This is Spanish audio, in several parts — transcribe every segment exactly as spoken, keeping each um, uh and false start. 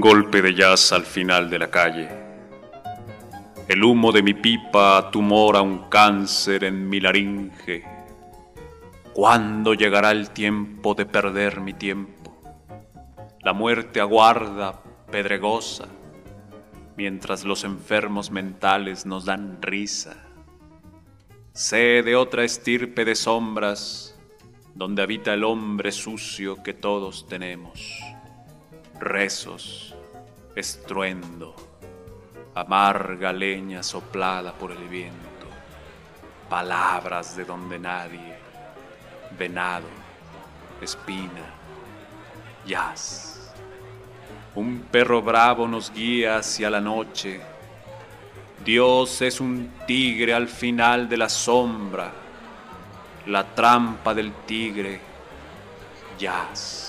golpe de jazz al final de la calle. El humo de mi pipa tumora un cáncer en mi laringe. ¿Cuándo llegará el tiempo de perder mi tiempo? La muerte aguarda, pedregosa, mientras los enfermos mentales nos dan risa. Sé de otra estirpe de sombras, donde habita el hombre sucio que todos tenemos. Rezos, estruendo, amarga leña soplada por el viento, palabras de donde nadie, venado, espina, jazz. Un perro bravo nos guía hacia la noche. Dios es un tigre al final de la sombra, la trampa del tigre, jazz.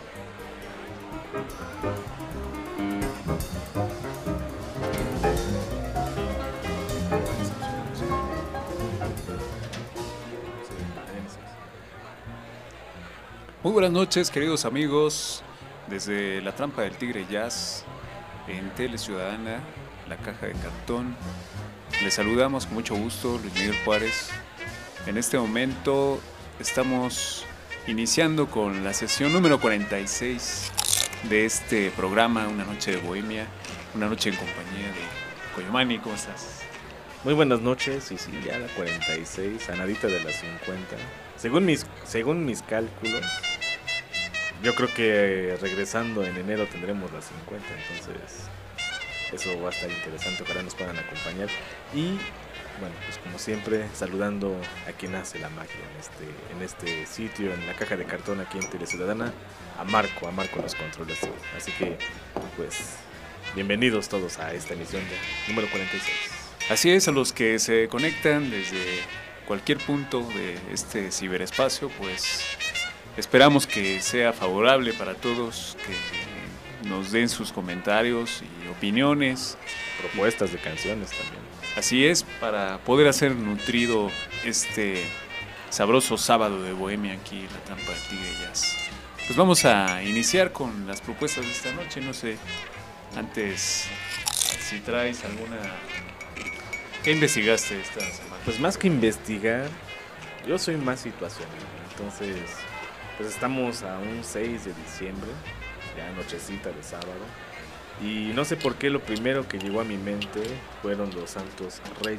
Muy buenas noches, queridos amigos, desde la trampa del tigre jazz en Tele Ciudadana, la caja de cartón. Les saludamos con mucho gusto, Luis Miguel Juárez. En este momento estamos iniciando con la sesión número cuarenta y seis de este programa, Una Noche de Bohemia, una noche en compañía de Coyomani. ¿Cómo estás? Muy buenas noches, y sí, ya la cuarenta y seis, a nadita de las cincuenta. Según mis, según mis cálculos, yo creo que regresando en enero tendremos las cincuenta, entonces eso va a estar interesante, ojalá nos puedan acompañar. Y bueno, pues como siempre, saludando a quien hace la magia en este, en este sitio, en la caja de cartón aquí en Tele Ciudadana, a Marco, a Marco los controles. Así que, pues, bienvenidos todos a esta emisión de número cuarenta y seis. Así es, a los que se conectan desde cualquier punto de este ciberespacio, pues esperamos que sea favorable para todos, que nos den sus comentarios y opiniones. Propuestas de canciones también. Así es, para poder hacer nutrido este sabroso sábado de Bohemia aquí en la trampa del tigre jazz. Pues vamos a iniciar con las propuestas de esta noche. No sé, antes, si traes alguna... ¿Qué investigaste esta semana? Pues más que investigar, yo soy más situacional. Entonces, pues estamos a un seis de diciembre, ya nochecita de sábado. Y no sé por qué lo primero que llegó a mi mente fueron los Santos Reyes.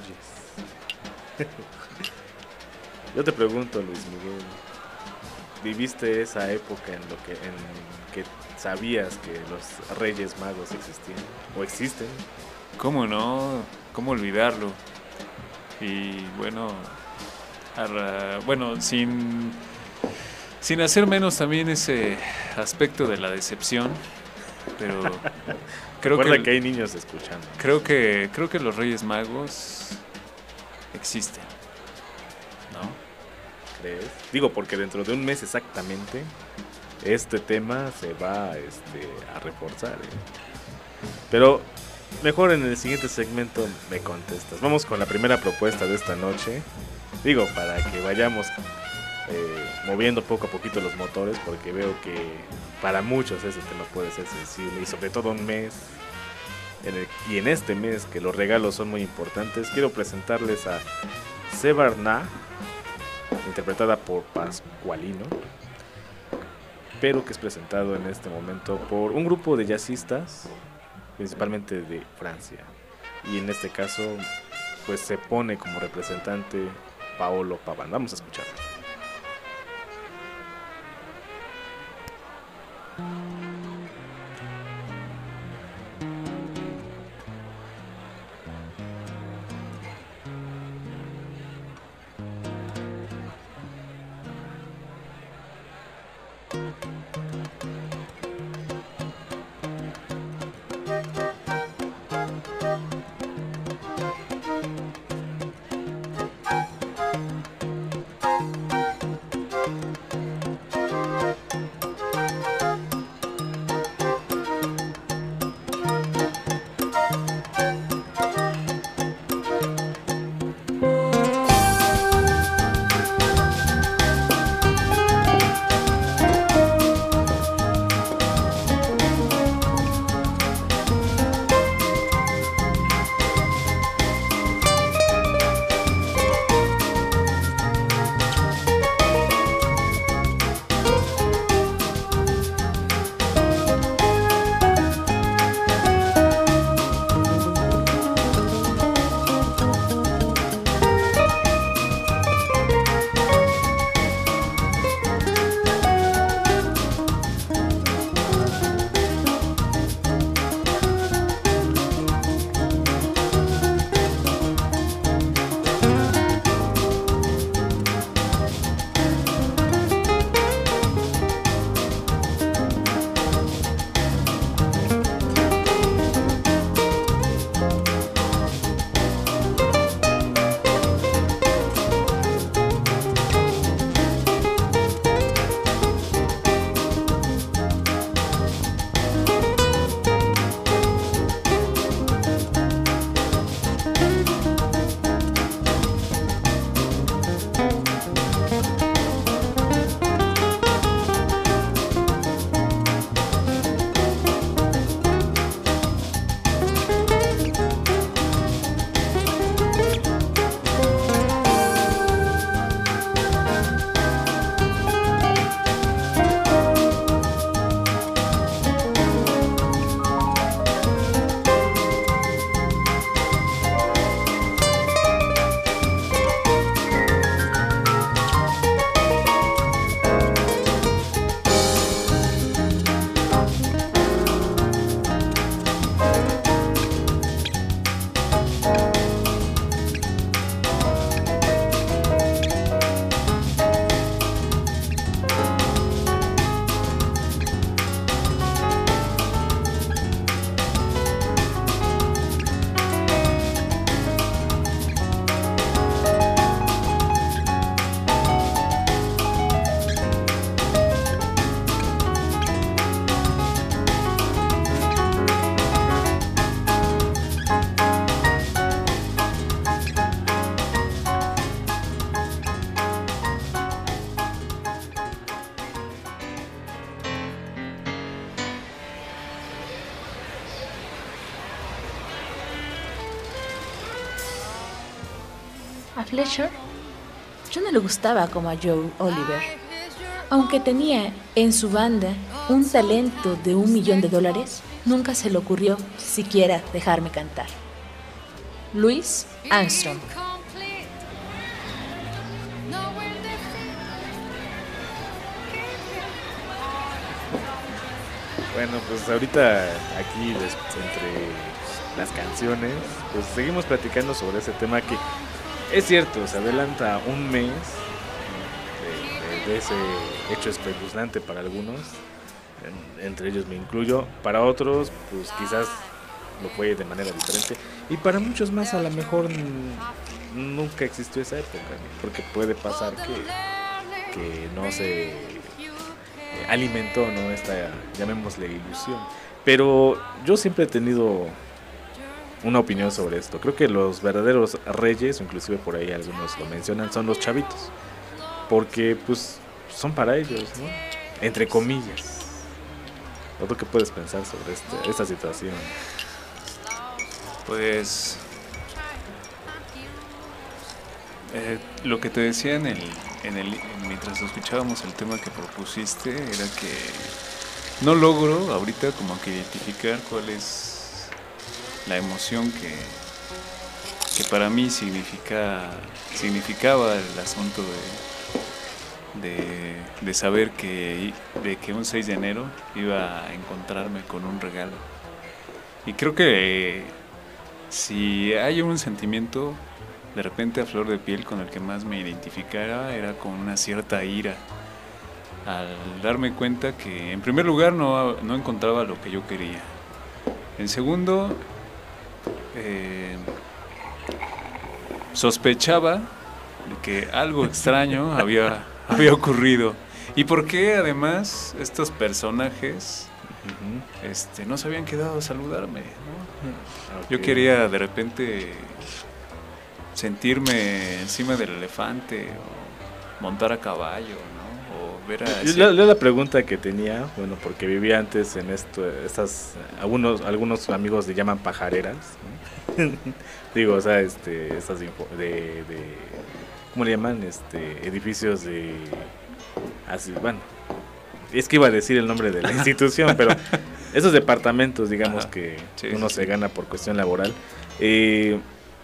Yo te pregunto, Luis Miguel, ¿viviste esa época en lo que en que sabías que los Reyes Magos existían o existen? ¿Cómo no? ¿Cómo olvidarlo? Y bueno, arra, bueno, sin sin hacer menos también ese aspecto de la decepción, pero creo Recuerda que, que hay niños escuchando. Creo que creo que los Reyes Magos existen, ¿no? ¿Crees? Digo, porque dentro de un mes exactamente este tema se va este, a reforzar, ¿eh? Pero mejor en el siguiente segmento me contestas. Vamos con la primera propuesta de esta noche. Digo, para que vayamos eh, moviendo poco a poquito los motores, porque veo que para muchos ese tema puede ser sensible, y sobre todo un mes en el, y en este mes que los regalos son muy importantes. Quiero presentarles a Sebarna, interpretada por Pascualino, pero que es presentado en este momento por un grupo de jazzistas, principalmente de Francia, y en este caso pues se pone como representante Paolo Paván. Vamos a escucharlo. A Fletcher yo no le gustaba como a Joe Oliver. Aunque tenía en su banda un talento de un millón de dólares, nunca se le ocurrió siquiera dejarme cantar. Louis Armstrong. Bueno, pues ahorita aquí entre las canciones, pues seguimos platicando sobre ese tema que es cierto, se adelanta un mes de, de, de ese hecho espeluznante para algunos, en, entre ellos me incluyo, para otros pues quizás lo fue de manera diferente y para muchos más a lo mejor n- nunca existió esa época, ¿no? Porque puede pasar que, que no se alimentó, ¿no? Esta, llamémosle ilusión. Pero yo siempre he tenido una opinión sobre esto. Creo que los verdaderos reyes, inclusive por ahí algunos lo mencionan, son los chavitos. Porque pues son para ellos, ¿no? Entre comillas. ¿O tú qué puedes pensar sobre este, esta situación? Pues eh, lo que te decía en el, en el mientras escuchábamos el tema que propusiste era que no logro ahorita como que identificar cuál es la emoción que, que para mí significa significaba el asunto de, de, de saber que de que un seis de enero iba a encontrarme con un regalo. Y creo que eh, si hay un sentimiento de repente a flor de piel con el que más me identificara era con una cierta ira al darme cuenta que en primer lugar no, no encontraba lo que yo quería. En segundo, eh, sospechaba de que algo extraño había, había ocurrido. Y por qué además estos personajes uh-huh. este, no se habían quedado a saludarme, ¿no? Okay. Yo quería de repente sentirme encima del elefante o montar a caballo, ¿no? O ver a ese... la, la pregunta que tenía, bueno, porque vivía antes en esto, estas, algunos, algunos amigos le llaman pajareras, ¿no? Digo, o sea, este, estas de, de, de, ¿cómo le llaman? Este, edificios de, así, bueno, es que iba a decir el nombre de la institución, pero esos departamentos, digamos, ajá, que sí, uno sí, se sí. gana por cuestión laboral, eh,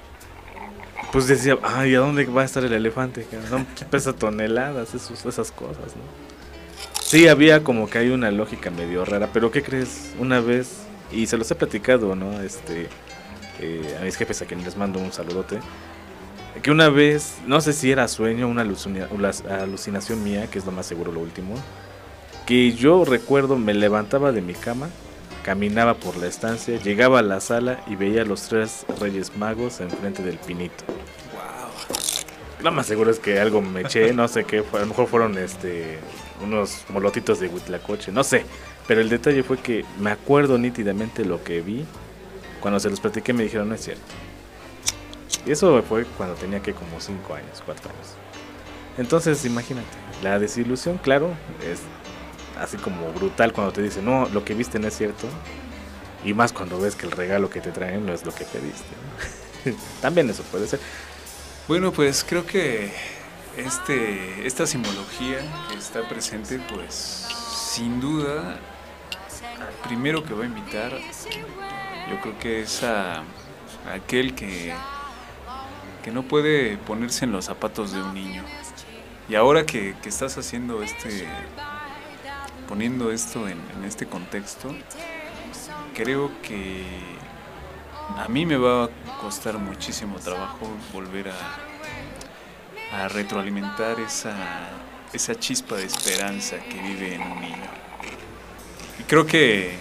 pues decía, ay, ¿a dónde va a estar el elefante? No, pesa toneladas, esos, esas cosas, ¿no? Sí, había como que hay una lógica medio rara, pero ¿qué crees? Una vez, y se los he platicado, ¿no? Este, eh, a mis jefes a quienes les mando un saludote, que una vez, no sé si era sueño, una alucina, alucinación mía, que es lo más seguro lo último, que yo recuerdo me levantaba de mi cama, caminaba por la estancia, llegaba a la sala y veía a los tres Reyes Magos enfrente del pinito. Wow. Lo más seguro es que algo me eché, no sé qué, a lo mejor fueron este unos molotitos de Huitlacoche, no sé. Pero el detalle fue que me acuerdo nítidamente lo que vi. Cuando se los platiqué me dijeron, no es cierto. Y eso fue cuando tenía que como cinco años, cuatro años. Entonces imagínate, la desilusión, claro, es así como brutal cuando te dicen, no, lo que viste no es cierto. Y más cuando ves que el regalo que te traen no es lo que pediste, ¿no? También eso puede ser. Bueno, pues creo que este esta simbología que está presente, pues sin duda, al primero que va a invitar, yo creo que es a, a aquel que, que no puede ponerse en los zapatos de un niño. Y ahora que, que estás haciendo este... poniendo esto en, en este contexto, creo que a mí me va a costar muchísimo trabajo volver a, a retroalimentar esa, esa chispa de esperanza que vive en un niño. Y creo que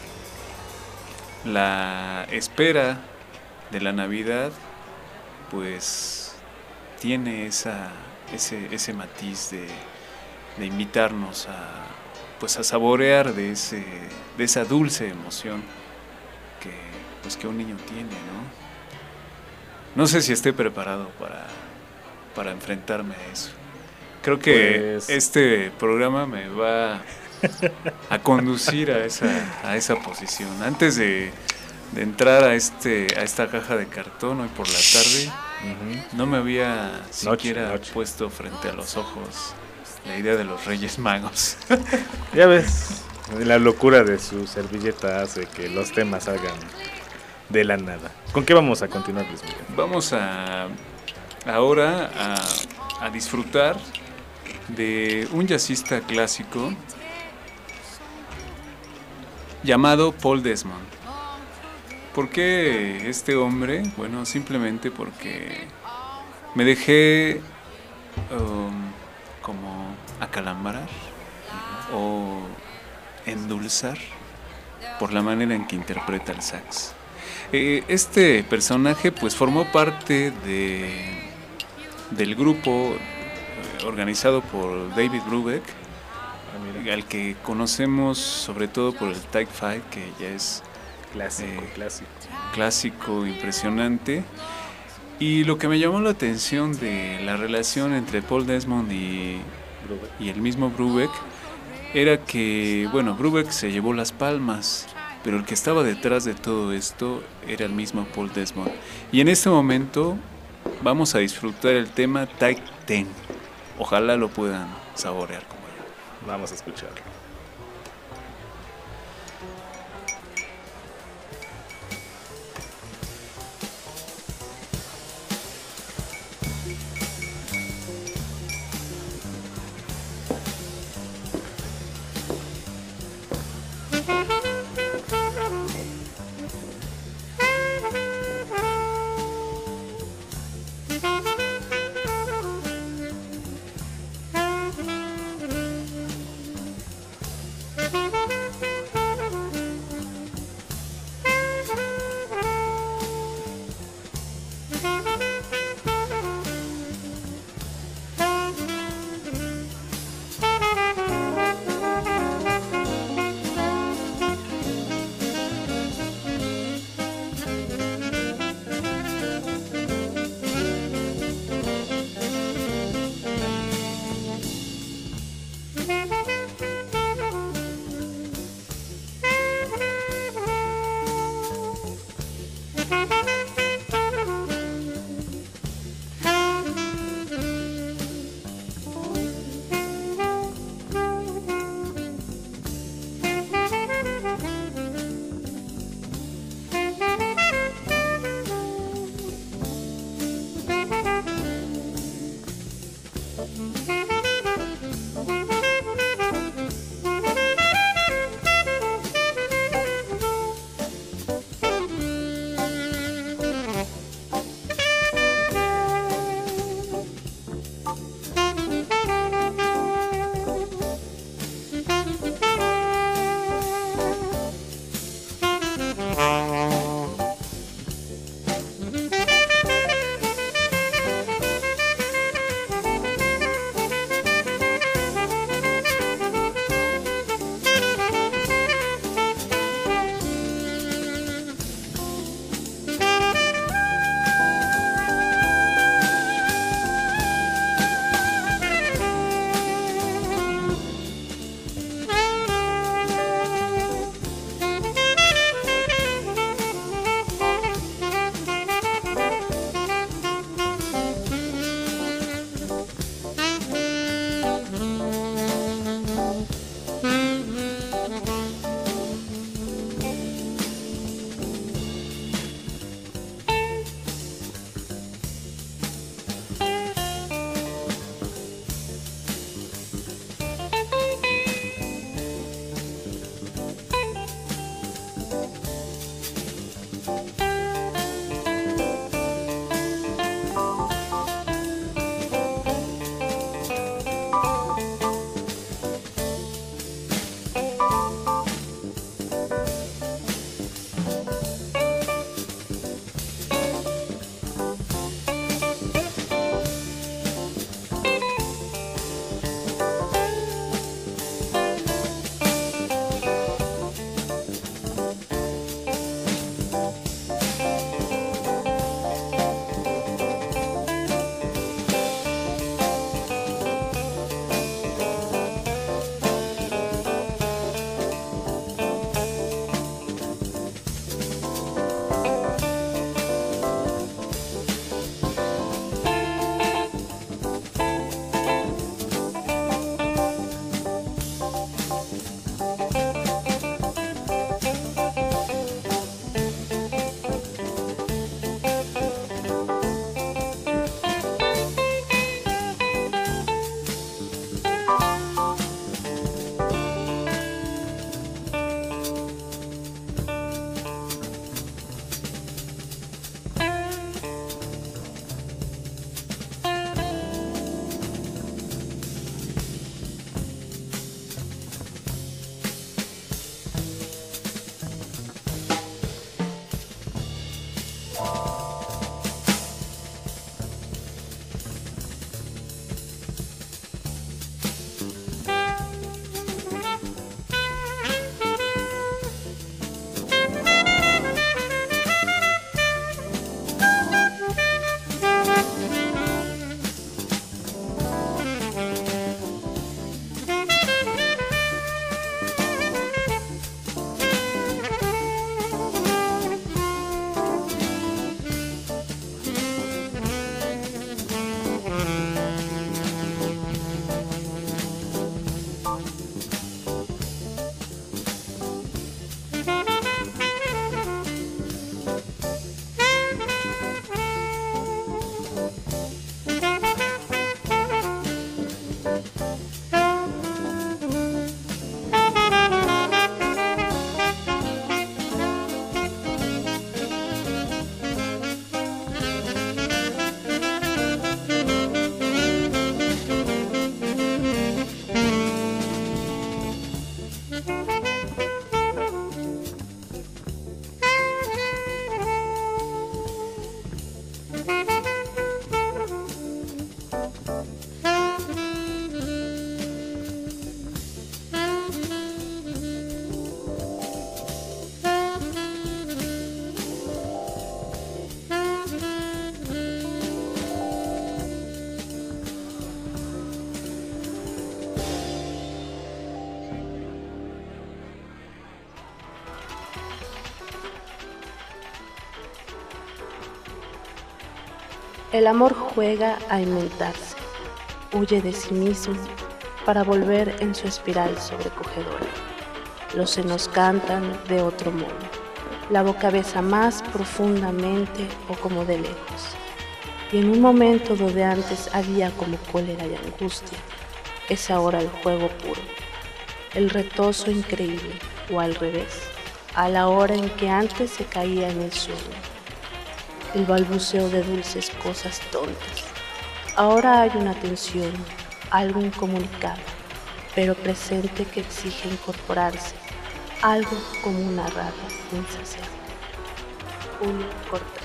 la espera de la Navidad pues tiene esa, ese, ese matiz de, de invitarnos a pues a saborear de ese de esa dulce emoción que pues que un niño tiene, ¿no? No sé si esté preparado para para enfrentarme a eso. Creo que pues... este programa me va a conducir a esa a esa posición. Antes de, de entrar a este a esta caja de cartón hoy por la tarde, Ujú. No me había Noche, siquiera noche. puesto frente a los ojos la idea de los Reyes Magos. Ya ves, la locura de su servilleta hace que los temas salgan de la nada. ¿Con qué vamos a continuar, Luis Miguel? Vamos a ahora a, a disfrutar de un jazzista clásico llamado Paul Desmond. ¿Por qué este hombre? Bueno, simplemente porque me dejé um, como acalambrar o endulzar por la manera en que interpreta el sax. Eh, este personaje pues formó parte de, del grupo eh, organizado por David Brubeck, Ah, mira. al que conocemos sobre todo por el Take Five, que ya es Clásico, eh, clásico. clásico, impresionante. Y lo que me llamó la atención de la relación entre Paul Desmond y, Brubeck. y el mismo Brubeck era que, bueno, Brubeck se llevó las palmas, pero el que estaba detrás de todo esto era el mismo Paul Desmond. Y en este momento vamos a disfrutar el tema Take Ten. Ojalá lo puedan saborear como yo. Vamos a escucharlo. El amor juega a inventarse, huye de sí mismo para volver en su espiral sobrecogedora. Los senos cantan de otro modo, la boca besa más profundamente o como de lejos. Y en un momento donde antes había como cólera y angustia, es ahora el juego puro, el retozo increíble, o al revés, a la hora en que antes se caía en el sueño. El balbuceo de dulces cosas tontas. Ahora hay una tensión, algo incomunicado, pero presente que exige incorporarse, algo como una rabia insaciable. Julio Cortázar.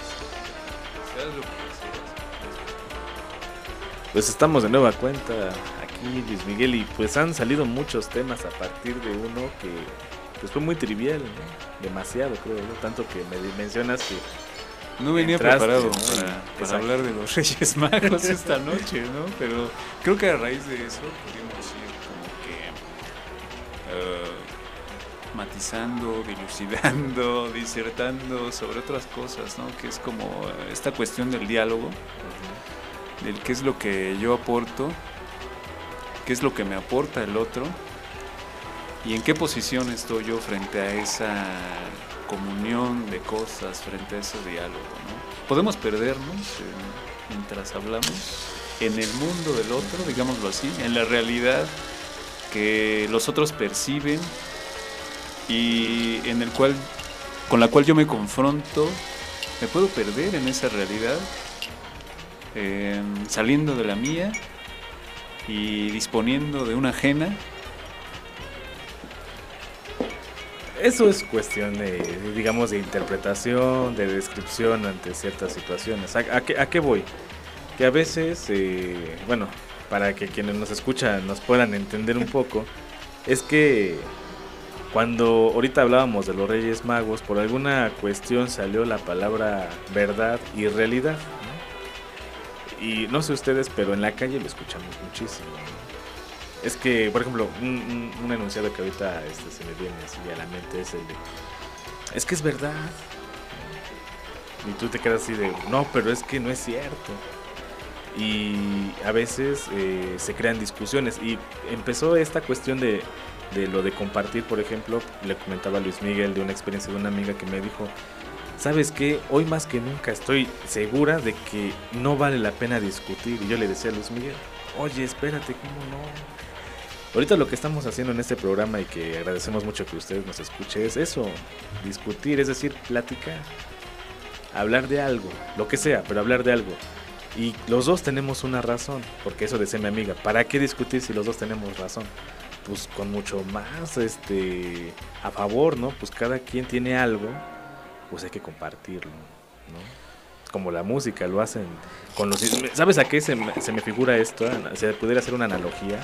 Pues estamos de nueva cuenta aquí, Luis Miguel, y pues han salido muchos temas a partir de uno que pues fue muy trivial, ¿no? Demasiado, creo, ¿no? Tanto que me mencionas que no venía entraste, preparado ¿no? para, Exacto. para hablar de los Reyes Magos esta noche, ¿no? Pero creo que a raíz de eso podríamos ir como que uh, matizando, dilucidando, disertando sobre otras cosas, ¿no? Que es como esta cuestión del diálogo, del qué es lo que yo aporto, qué es lo que me aporta el otro y en qué posición estoy yo frente a esa comunión de cosas, frente a ese diálogo, ¿no? Podemos perdernos eh, mientras hablamos en el mundo del otro, digámoslo así, en la realidad que los otros perciben y en el cual, con la cual yo me confronto. Me puedo perder en esa realidad, eh, saliendo de la mía y disponiendo de una ajena. Eso es cuestión de, digamos, de interpretación, de descripción ante ciertas situaciones. ¿A, a, qué, a qué voy? Que a veces, eh, bueno, para que quienes nos escuchan nos puedan entender un poco, es que cuando ahorita hablábamos de los Reyes Magos, por alguna cuestión salió la palabra verdad y realidad, ¿no? Y no sé ustedes, pero en la calle lo escuchamos muchísimo, ¿no? Es que, por ejemplo, un, un, un enunciado que ahorita este, se me viene así a la mente es el de, es que es verdad. Y tú te quedas así de, no, pero es que no es cierto. Y a veces eh, se crean discusiones. Y empezó esta cuestión de, de lo de compartir, por ejemplo, le comentaba a Luis Miguel de una experiencia de una amiga que me dijo, ¿sabes qué? Hoy más que nunca estoy segura de que no vale la pena discutir. Y yo le decía a Luis Miguel, oye, espérate, ¿cómo no? Ahorita lo que estamos haciendo en este programa y que agradecemos mucho que ustedes nos escuchen es eso, discutir, es decir, platicar, hablar de algo, lo que sea, pero hablar de algo. Y los dos tenemos una razón, porque eso decía mi amiga, ¿para qué discutir si los dos tenemos razón? Pues con mucho más este a favor, ¿no? Pues cada quien tiene algo, pues hay que compartirlo, ¿no? Como la música lo hacen con los... ¿Sabes a qué se me, se me figura esto? Se pudiera hacer una analogía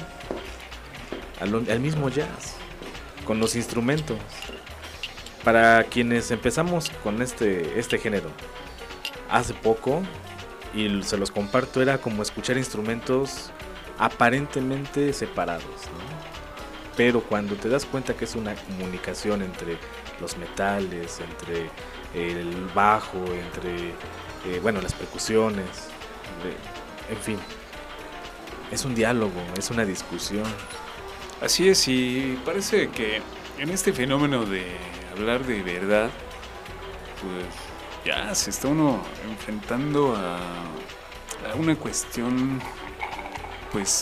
al, al mismo jazz, con los instrumentos. Para quienes empezamos con este, este género hace poco, y se los comparto, era como escuchar instrumentos aparentemente separados, ¿no? Pero cuando te das cuenta que es una comunicación entre los metales, entre el bajo, entre eh, bueno, las percusiones, de, en fin, es un diálogo, es una discusión. Así es, y parece que en este fenómeno de hablar de verdad, pues ya se está uno enfrentando a, a una cuestión, pues,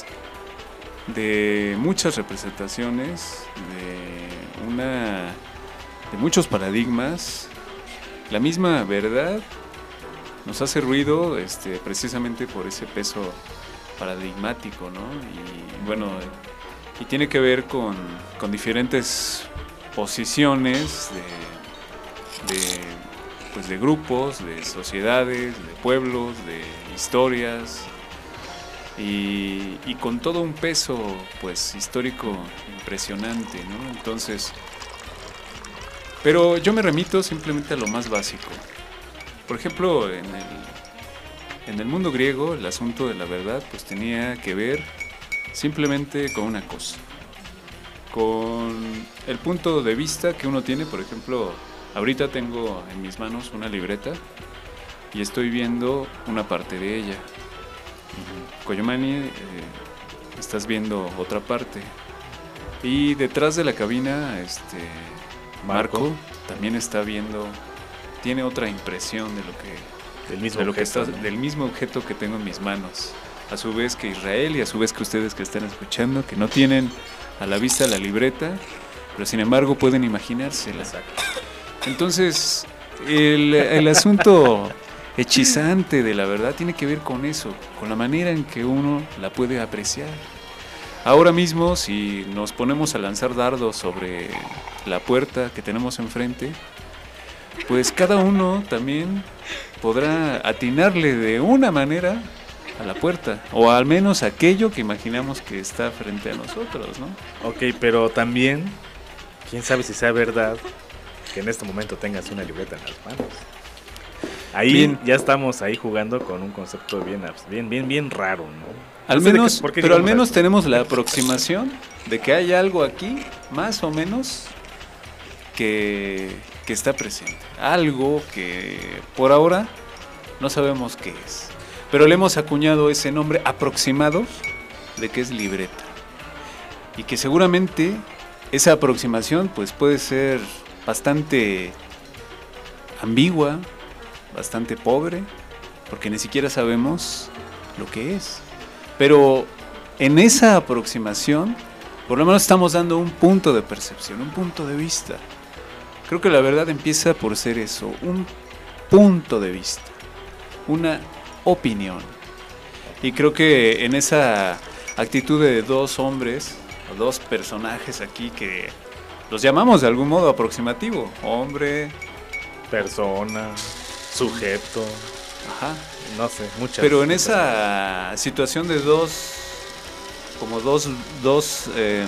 de muchas representaciones, de una, de muchos paradigmas. La misma verdad nos hace ruido, este, precisamente por ese peso paradigmático, ¿no? Y bueno, y tiene que ver con, con diferentes posiciones de, de, pues de grupos, de sociedades, de pueblos, de historias, y, y con todo un peso, pues, histórico impresionante, ¿no? Entonces, pero yo me remito simplemente a lo más básico. Por ejemplo, en el, en el mundo griego, el asunto de la verdad, pues, tenía que ver simplemente con una cosa, con el punto de vista que uno tiene. Por ejemplo, ahorita tengo en mis manos una libreta y estoy viendo una parte de ella. Koyomani, eh, estás viendo otra parte. Y detrás de la cabina, este Marco, Marco también está viendo, tiene otra impresión de lo que, del mismo, de lo objeto, que está, ¿no? del mismo objeto que tengo en mis manos. A su vez que Israel y a su vez que ustedes que están escuchando, que no tienen a la vista la libreta, pero sin embargo pueden imaginársela. Exacto. Entonces, el, el asunto hechizante de la verdad tiene que ver con eso, con la manera en que uno la puede apreciar. Ahora mismo, si nos ponemos a lanzar dardos sobre la puerta que tenemos enfrente, pues cada uno también podrá atinarle de una manera a la puerta, o al menos aquello que imaginamos que está frente a nosotros, ¿no? Ok, pero también, quién sabe si sea verdad que en este momento tengas una libreta en las manos. Ahí bien. Ya estamos ahí jugando con un concepto bien, bien, bien, bien raro, ¿no? Al no sé menos, qué, pero al menos tenemos la aproximación de que hay algo aquí, más o menos, que, que está presente. Algo que por ahora no sabemos qué es. Pero le hemos acuñado ese nombre aproximado de que es libreta. Y que seguramente esa aproximación pues puede ser bastante ambigua, bastante pobre, porque ni siquiera sabemos lo que es. Pero en esa aproximación, por lo menos estamos dando un punto de percepción, un punto de vista. Creo que la verdad empieza por ser eso, un punto de vista, una opinión. Y creo que en esa actitud de dos hombres, o dos personajes aquí que los llamamos de algún modo aproximativo, hombre, persona, sujeto, ajá, no sé, muchas. Pero en esa situación de dos, como dos, dos eh,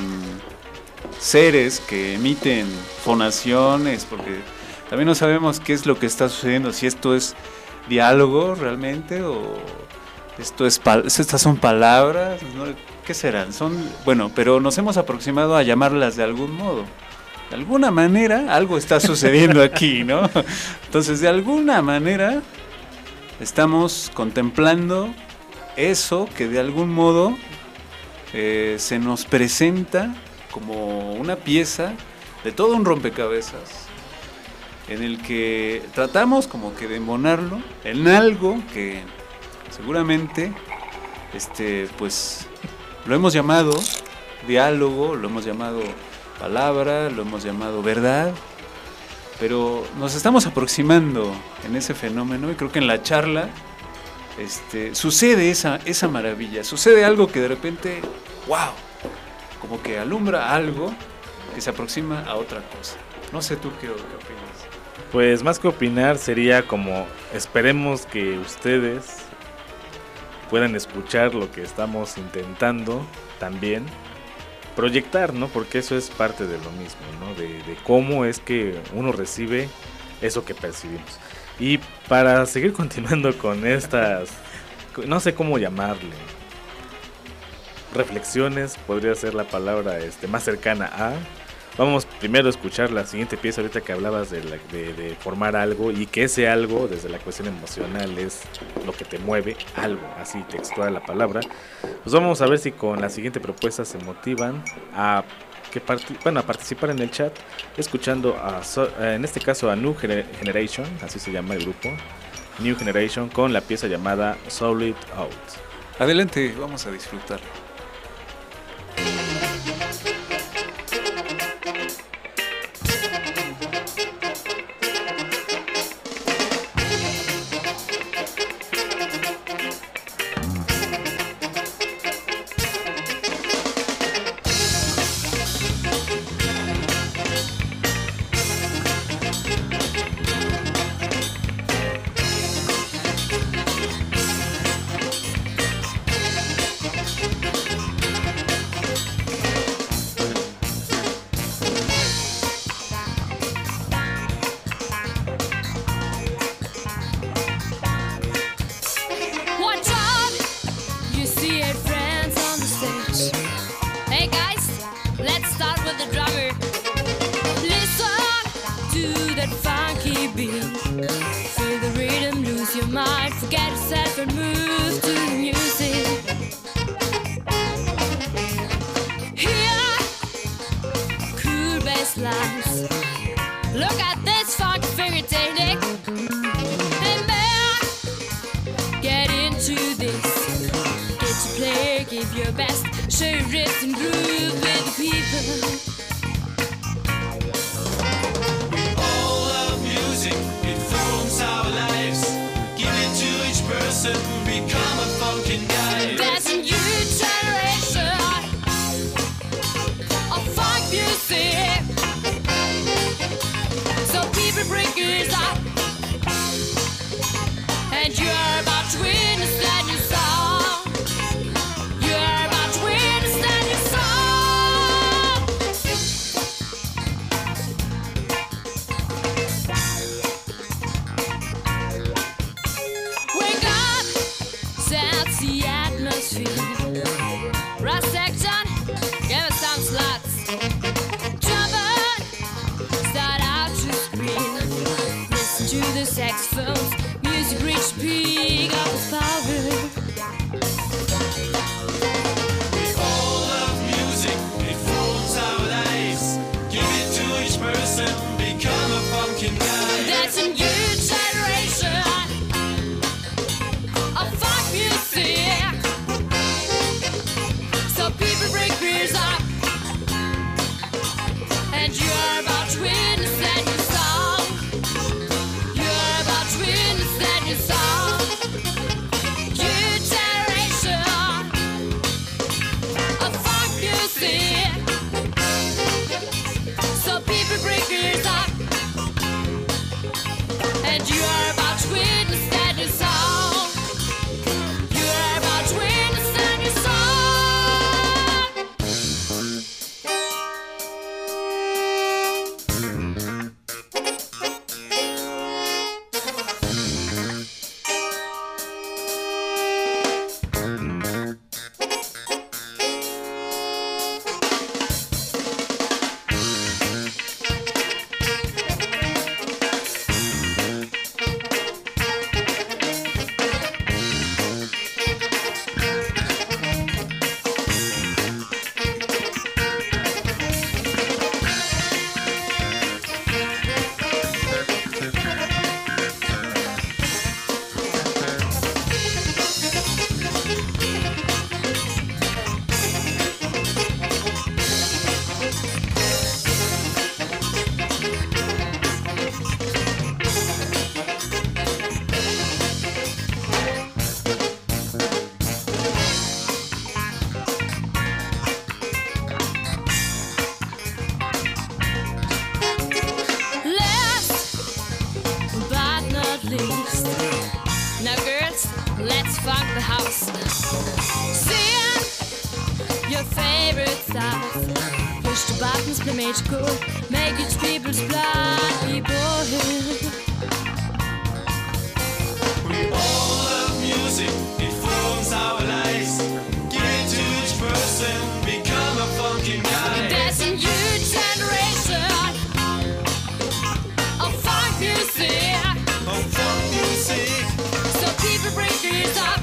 seres que emiten fonaciones, porque también no sabemos qué es lo que está sucediendo, si esto es diálogo realmente o esto es estas son palabras, ¿no? ¿Qué serán? Son, bueno, pero nos hemos aproximado a llamarlas de algún modo. De alguna manera algo está sucediendo aquí, ¿no? Entonces, de alguna manera estamos contemplando eso que de algún modo eh, se nos presenta como una pieza de todo un rompecabezas en el que tratamos como que de embonarlo en algo que seguramente este pues lo hemos llamado diálogo, lo hemos llamado palabra, lo hemos llamado verdad, pero nos estamos aproximando en ese fenómeno y creo que en la charla este, sucede esa, esa maravilla, sucede algo que de repente, wow, como que alumbra algo que se aproxima a otra cosa. No sé tú qué, qué opinas. Pues más que opinar sería como esperemos que ustedes puedan escuchar lo que estamos intentando también proyectar, ¿no? Porque eso es parte de lo mismo, ¿no? De, de cómo es que uno recibe eso que percibimos. Y para seguir continuando con estas, no sé cómo llamarle, reflexiones, podría ser la palabra este, más cercana a... Vamos primero a escuchar la siguiente pieza ahorita que hablabas de, la, de, de formar algo y que ese algo desde la cuestión emocional es lo que te mueve, algo, así textual la palabra. Pues vamos a ver si con la siguiente propuesta se motivan a, que part- bueno, a participar en el chat escuchando a, en este caso a New Generation, así se llama el grupo, New Generation con la pieza llamada Solid Out. Adelante, vamos a disfrutar. Feel the rhythm, lose your mind. your best, share your riffs and groove with the people. We all love music, it forms our lives. Give it to each person, become a funkin' guy. That's a new generation of funk music. So people bring it up, and you're about to witness that new song. You're about to witness that new song. Wake up, sense the atmosphere. Right section, give us some slots. Jump on, start out to scream. Listen to the saxophones, music reach peak of its power. We all love music, it forms our lives. Give it to each person, become a funkin' guy. That's a new generation of funk music. So people break beers up, and you're about to witness that new song. You're about to witness that new song. New generation of funk music. So people break beers up, and you are about to witness that new song. You are about to witness that new song. Last but not least, now girls, let's funk the house. Sing your favorite songs. Push the buttons, play major chord, make each people's blood be boiled. We all love music, it forms our lives. Give it to each person, become a funkin' guy. There's a new generation of funk music. Oh, funk music. So people bring these up,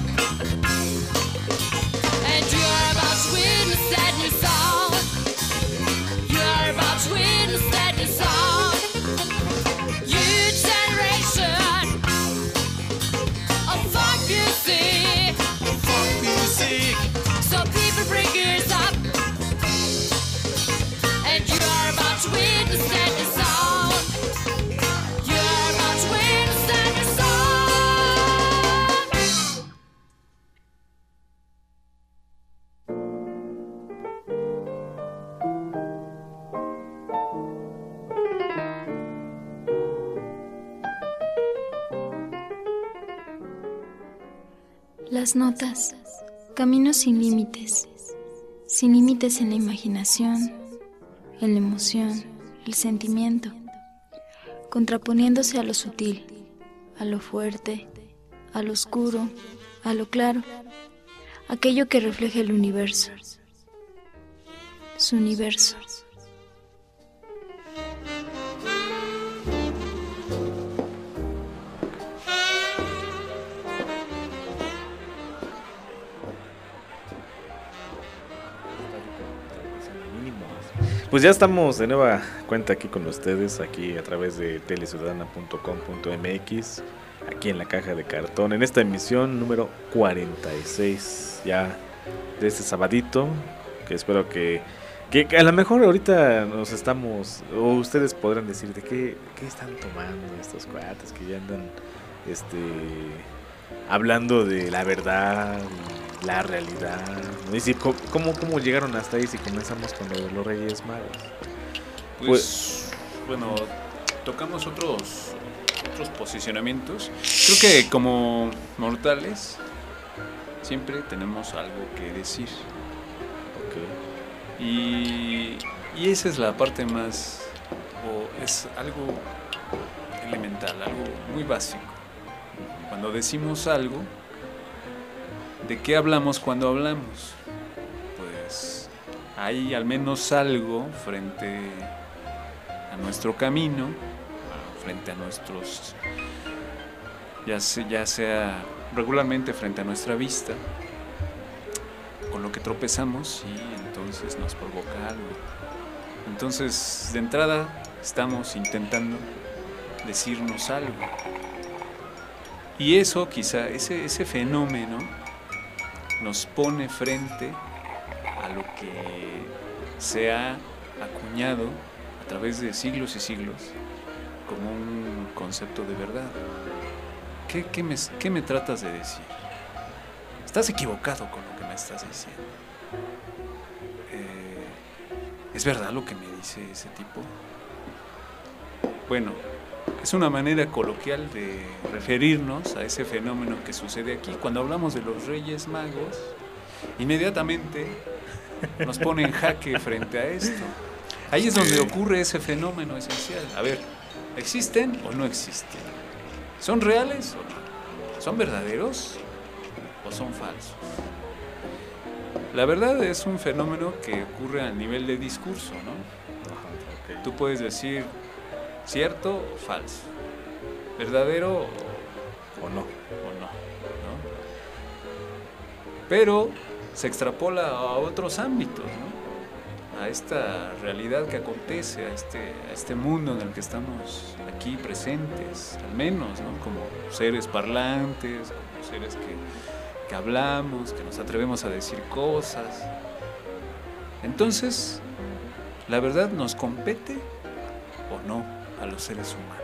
and you're about to witness that new song. You're about to witness that new song. New generation of funk music. Funk music. So people bring yours up, and you're about to witness that new song. You're about to witness that new song. Las notas, caminos sin límites, sin límites en la imaginación, en la emoción, el sentimiento, contraponiéndose a lo sutil, a lo fuerte, a lo oscuro, a lo claro, aquello que refleja el universo, su universo. Pues ya estamos de nueva cuenta aquí con ustedes, aquí a través de teleciudadana punto com punto m x, aquí en la caja de cartón, en esta emisión número cuarenta y seis, ya de este sabadito, que espero que, que, que a lo mejor ahorita nos estamos, o ustedes podrán decir de qué, qué están tomando estos cuates que ya andan este, hablando de la verdad, la realidad. Y si, ¿cómo, ¿Cómo llegaron hasta ahí si comenzamos con lo de los Reyes Magos? Pues, pues bueno, tocamos otros, otros posicionamientos. Creo que como mortales siempre tenemos algo que decir. Okay. Y, y esa es la parte más, o es algo elemental, algo muy básico. Cuando decimos algo, ¿de qué hablamos cuando hablamos? Pues hay al menos algo frente a nuestro camino, frente a nuestros, ya sea, ya sea regularmente frente a nuestra vista, con lo que tropezamos y entonces nos provoca algo. Entonces, de entrada, estamos intentando decirnos algo. Y eso, quizá, ese, ese fenómeno nos pone frente a lo que se ha acuñado a través de siglos y siglos como un concepto de verdad. ¿Qué, qué, me, qué me tratas de decir? Estás equivocado con lo que me estás diciendo. Eh, ¿Es verdad lo que me dice ese tipo? Bueno, es una manera coloquial de referirnos a ese fenómeno que sucede aquí. Cuando hablamos de los Reyes Magos, inmediatamente nos pone en jaque frente a esto. Ahí es donde ocurre ese fenómeno esencial. A ver, ¿existen o no existen? ¿Son reales o no? ¿Son verdaderos o son falsos? La verdad es un fenómeno que ocurre a nivel de discurso, ¿no? Ajá, okay. Tú puedes decir cierto o falso, verdadero o, o no, o no, ¿no? Pero se extrapola a otros ámbitos, ¿no? A esta realidad que acontece, a este, a este mundo en el que estamos aquí presentes, al menos, ¿no? Como seres parlantes, como seres que, que hablamos, que nos atrevemos a decir cosas. Entonces, ¿la verdad nos compete o no a los seres humanos?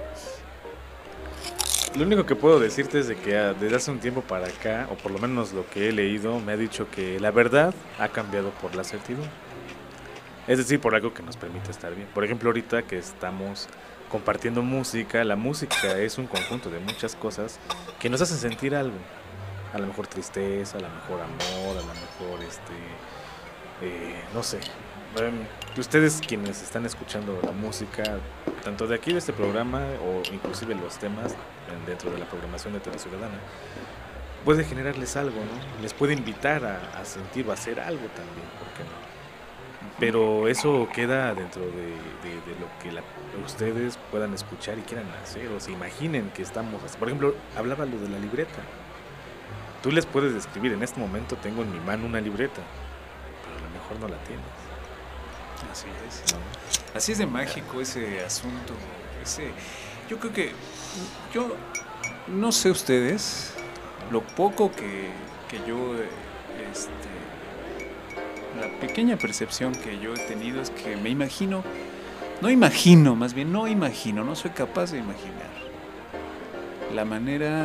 Lo único que puedo decirte es de que desde hace un tiempo para acá, o por lo menos lo que he leído, me ha dicho que la verdad ha cambiado por la certidumbre. Es decir, por algo que nos permite estar bien. Por ejemplo, ahorita que estamos compartiendo música, la música es un conjunto de muchas cosas que nos hacen sentir algo. A lo mejor tristeza, a lo mejor amor, a lo mejor, este, eh, no sé. Um, ustedes quienes están escuchando la música, tanto de aquí de este programa o inclusive los temas dentro de la programación de Tele Ciudadana, puede generarles algo, ¿no? Les puede invitar a, a sentir o a hacer algo también, ¿por qué no? Pero eso queda dentro de, de, de lo que la, ustedes puedan escuchar y quieran hacer, o se imaginen que estamos. Por ejemplo, hablaba lo de la libreta. Tú les puedes describir, en este momento tengo en mi mano una libreta, pero a lo mejor no la tienes. Así es, ¿no? Así es de mágico ese asunto. Ese, yo creo que, yo no sé ustedes, lo poco que, que yo, este, la pequeña percepción que yo he tenido es que me imagino, no imagino, más bien no imagino, no soy capaz de imaginar la manera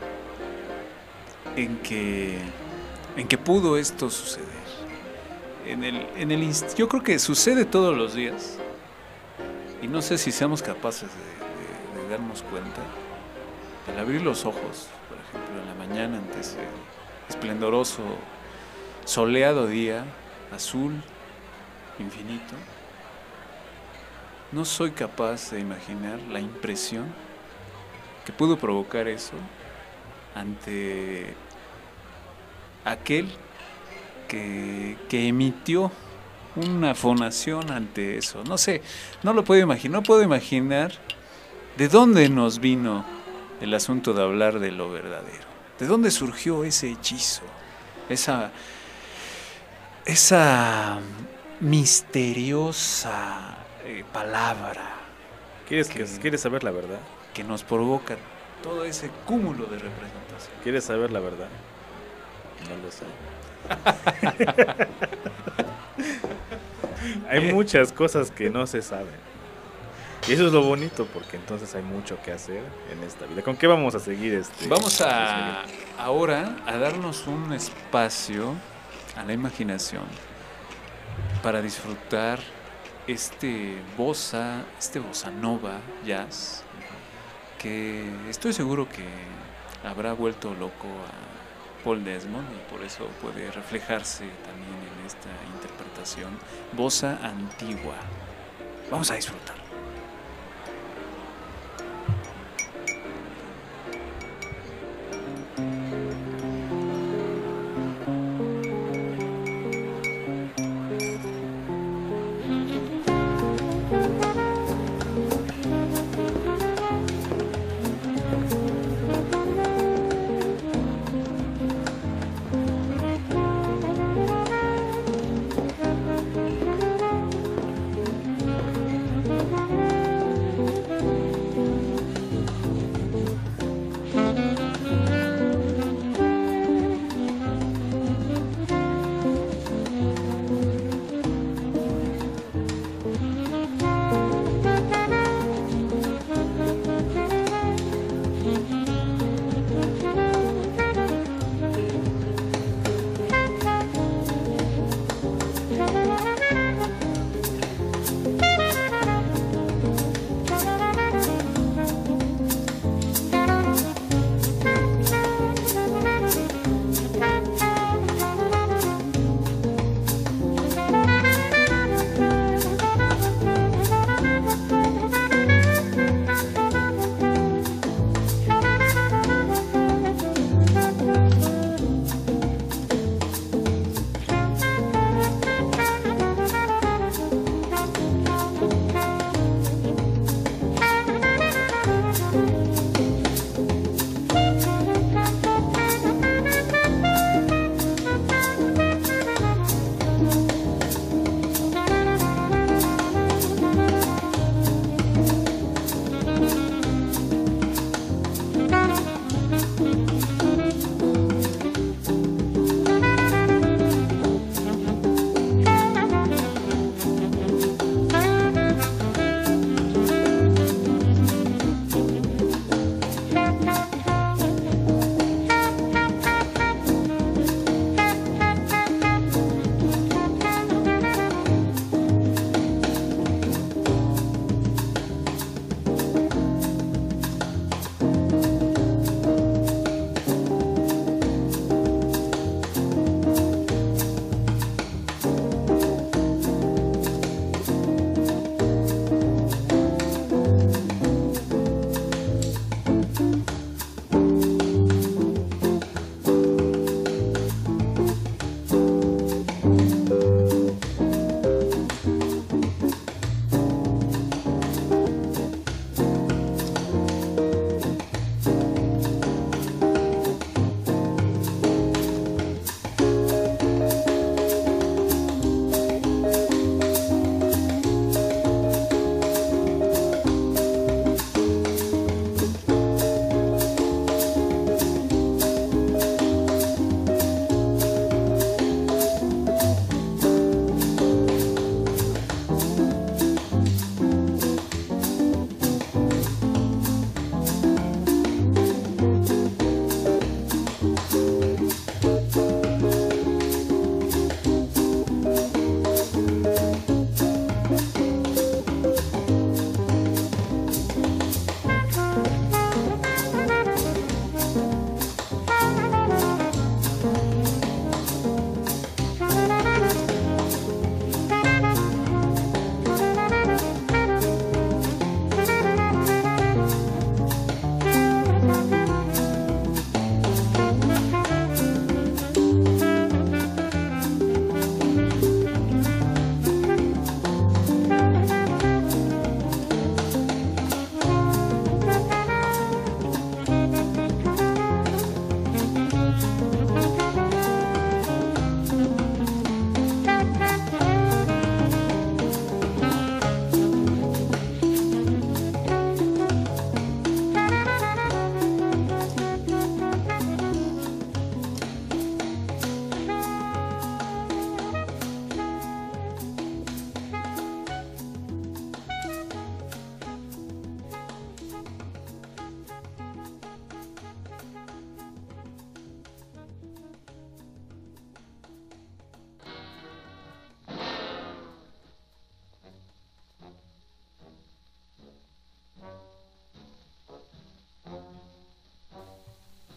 en que, en que pudo esto suceder. En el, en el inst- yo creo que sucede todos los días y no sé si seamos capaces de, de, de darnos cuenta. Al abrir los ojos, por ejemplo, en la mañana ante ese esplendoroso, soleado día, azul, infinito, no soy capaz de imaginar la impresión que pudo provocar eso ante aquel que, que emitió una fonación ante eso. No sé, no lo puedo imaginar, no puedo imaginar de dónde nos vino el asunto de hablar de lo verdadero. ¿De dónde surgió ese hechizo? Esa, esa misteriosa eh, palabra. ¿Quieres, que, que, ¿Quieres saber la verdad? Que nos provoca todo ese cúmulo de representación. ¿Quieres saber la verdad? no lo sabe. Hay muchas cosas que no se saben. Y eso es lo bonito, porque entonces hay mucho que hacer en esta vida. ¿Con qué vamos a seguir? Este, Vamos a ahora a darnos un espacio a la imaginación para disfrutar este bossa, este bossa nova jazz, que estoy seguro que habrá vuelto loco a Paul Desmond y por eso puede reflejarse también en esta interpretación. Bossa antigua. Vamos a disfrutar. Thank you.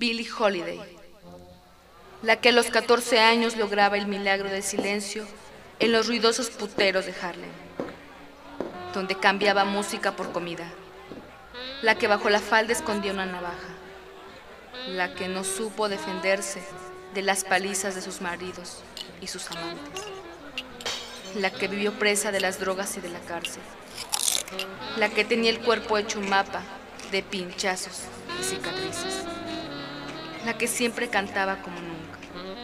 Billie Holiday, la que a los catorce años lograba el milagro del silencio en los ruidosos puteros de Harlem, donde cambiaba música por comida, la que bajo la falda escondía una navaja, la que no supo defenderse de las palizas de sus maridos y sus amantes, la que vivió presa de las drogas y de la cárcel, la que tenía el cuerpo hecho un mapa de pinchazos y cicatrices, la que siempre cantaba como nunca.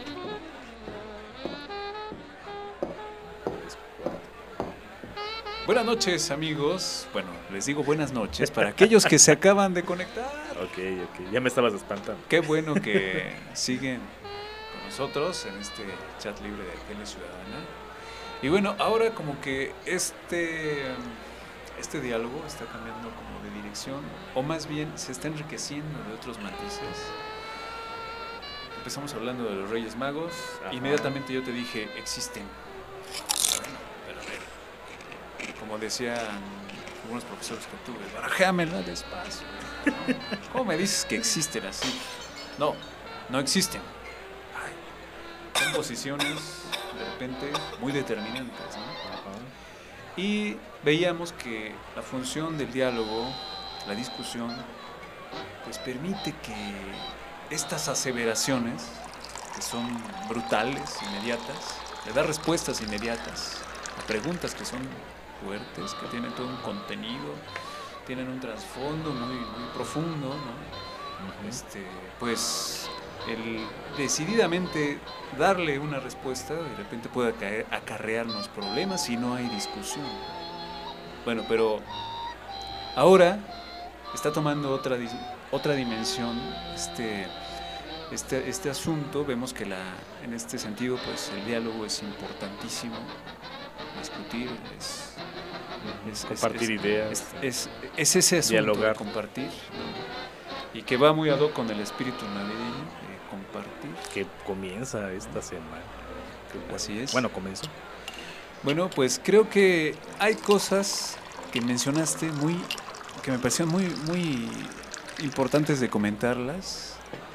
Buenas noches, amigos. Bueno, les digo buenas noches para aquellos que se acaban de conectar. Ok, ok, ya me estabas espantando. Qué bueno que siguen con nosotros en este chat libre de Tele Ciudadana. Y bueno, ahora como que este, este diálogo está cambiando como de dirección, o más bien se está enriqueciendo de otros matices. Empezamos hablando de los Reyes Magos. Ajá. Inmediatamente yo te dije, existen. Bueno, pero a ver, como decían algunos profesores que tuve, barajéamela despacio, ¿no? ¿Cómo me dices que existen así? No, no existen. Ay, son posiciones de repente muy determinantes, ¿no? Ajá. Y veíamos que la función del diálogo, la discusión, pues permite que estas aseveraciones, que son brutales, inmediatas, le da respuestas inmediatas a preguntas que son fuertes, que tienen todo un contenido, tienen un trasfondo muy, muy profundo, ¿no? Uh-huh. Este, pues el decididamente darle una respuesta de repente puede caer, acarrearnos problemas si no hay discusión. Bueno, pero ahora está tomando otra otra dimensión este este este asunto. Vemos que la en este sentido pues el diálogo es importantísimo, discutir es, es compartir es, ideas, es, es, es ese asunto, dialogar, de compartir, ¿no? Y que va muy ad hoc con el espíritu navideño de compartir, que comienza esta semana. Que, así es. Bueno, comenzó. Bueno, pues creo que hay cosas que mencionaste muy que me parecieron muy muy importantes de comentarlas,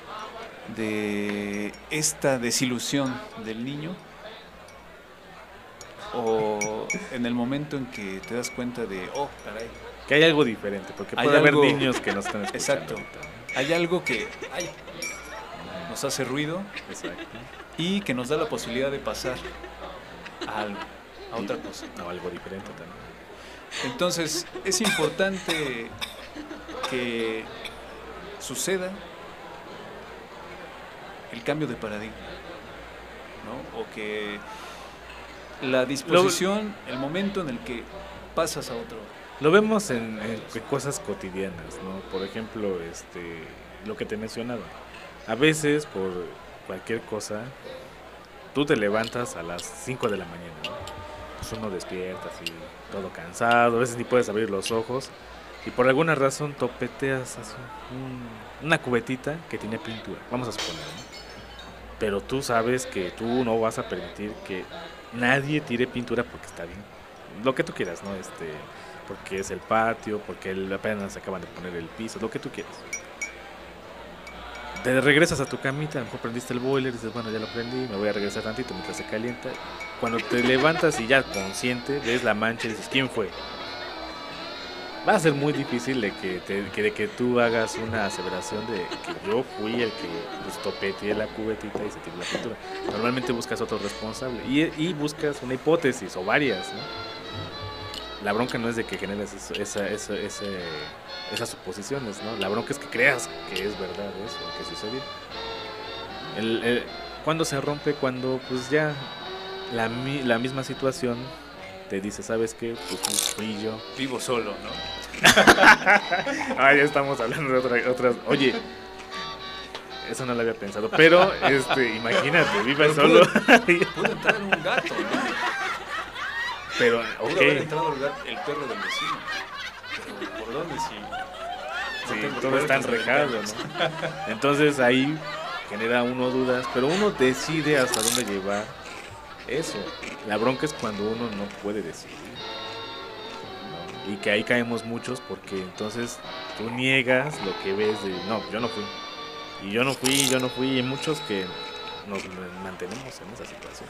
de esta desilusión del niño, o en el momento en que te das cuenta de, oh, caray, que hay algo diferente, porque puede haber algo, niños que no están escuchando. Exacto, hay algo que ay, nos hace ruido. Exacto. Y que nos da la posibilidad de pasar a algo, a otra cosa. O algo diferente también. Entonces, es importante que suceda el cambio de paradigma, ¿no? O que la disposición, Lo, el momento en el que pasas a otro. Lo vemos en, en cosas cotidianas, ¿no? Por ejemplo, este, lo que te mencionaba. A veces, por cualquier cosa, tú te levantas a las cinco de la mañana, ¿no? Pues uno despierta así, todo cansado, a veces ni puedes abrir los ojos, y por alguna razón topeteas así un, una cubetita que tiene pintura, vamos a suponer, ¿no? Pero tú sabes que tú no vas a permitir que nadie tire pintura porque está bien, lo que tú quieras, ¿no? Este, porque es el patio, porque apenas acaban de poner el piso, lo que tú quieras. Te regresas a tu camita, a lo mejor prendiste el boiler, dices, bueno, ya lo prendí, me voy a regresar tantito mientras se calienta. Cuando te levantas y ya consciente, ves la mancha y dices, ¿quién fue? Va a ser muy difícil de que, te, que, de que tú hagas una aseveración de que yo fui el que pues, topeteé la cubetita y se tiró la pintura. Normalmente buscas otro responsable y, y buscas una hipótesis o varias, ¿no? La bronca no es de que generes eso, esa, esa, esa, esas suposiciones, ¿no? La bronca es que creas que es verdad eso, que sucedió. El, el, cuando se rompe, cuando pues ya la, la misma situación te dice, ¿sabes qué? Pues fui yo. Vivo solo, ¿no? Ah, ya estamos hablando de otra, otras... Oye, eso no lo había pensado, pero este, imagínate, vive solo. Puede entrar un gato, ¿no? Pero, ok. Pudo haber entrado el, gato, el perro del vecino. Pero, ¿por dónde si...? Sí, no todo está enrejado, ¿no? Entonces ahí genera uno dudas, pero uno decide hasta dónde llevar eso. La bronca es cuando uno no puede decidir, ¿no? Y que ahí caemos muchos porque entonces tú niegas lo que ves de, no, yo no fui. Y yo no fui, yo no fui, y muchos que nos mantenemos en esa situación,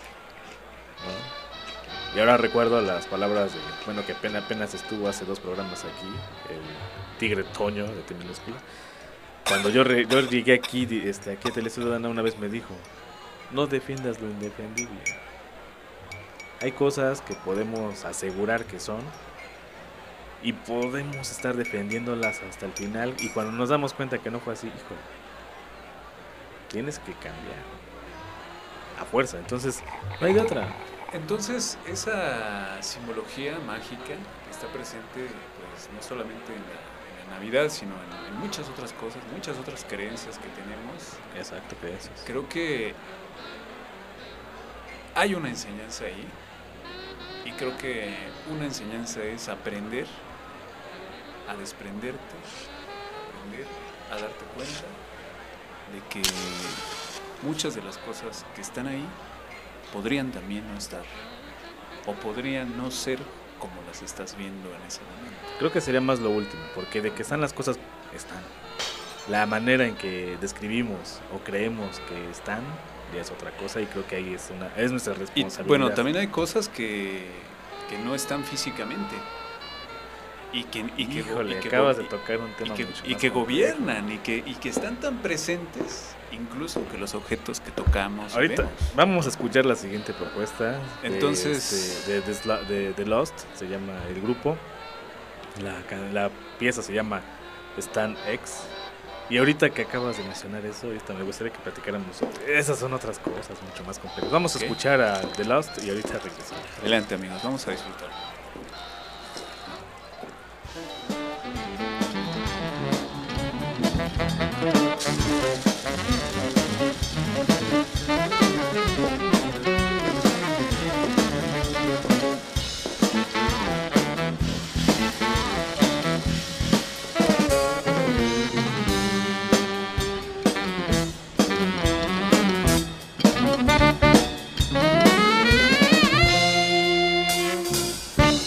¿no? Y ahora recuerdo las palabras de, bueno, que apenas, apenas estuvo hace dos programas aquí, el Tigre Toño de T minúscula. Cuando yo, re, yo llegué aquí, este, aquí a Teleciudadana, una vez me dijo, no defiendas lo indefendible. Hay cosas que podemos asegurar que son y podemos estar defendiéndolas hasta el final, y cuando nos damos cuenta que no fue así, hijo, tienes que cambiar a fuerza, entonces no hay de otra. Entonces, esa simbología mágica que está presente, pues no solamente en la, en la Navidad, sino en, en muchas otras cosas, muchas otras creencias que tenemos. Exacto, creencias. Creo que hay una enseñanza ahí, y creo que una enseñanza es aprender a desprenderte, aprender a darte cuenta de que muchas de las cosas que están ahí podrían también no estar, o podrían no ser como las estás viendo en ese momento. Creo que sería más lo último, porque de que están las cosas, están. La manera en que describimos o creemos que están ya es otra cosa, y creo que ahí es una es nuestra responsabilidad. Y bueno, también hay cosas que, que no están físicamente y que, y que, Híjole, y que acabas go- de tocar un tema y que, mucho y más que complejo. gobiernan y que, y que están tan presentes incluso que los objetos que tocamos y Ahorita vemos. vamos a escuchar la siguiente propuesta. de, Entonces- este, de, de, Sla- de- de Lost, se llama el grupo. La, ca- la pieza se llama Stan X. Y ahorita que acabas de mencionar eso, ahorita me gustaría que platicáramos sobre esas son otras cosas mucho más complejas. Vamos Ok. a escuchar a The Lost y ahorita regresamos. Adelante, amigos, vamos a disfrutar. Thank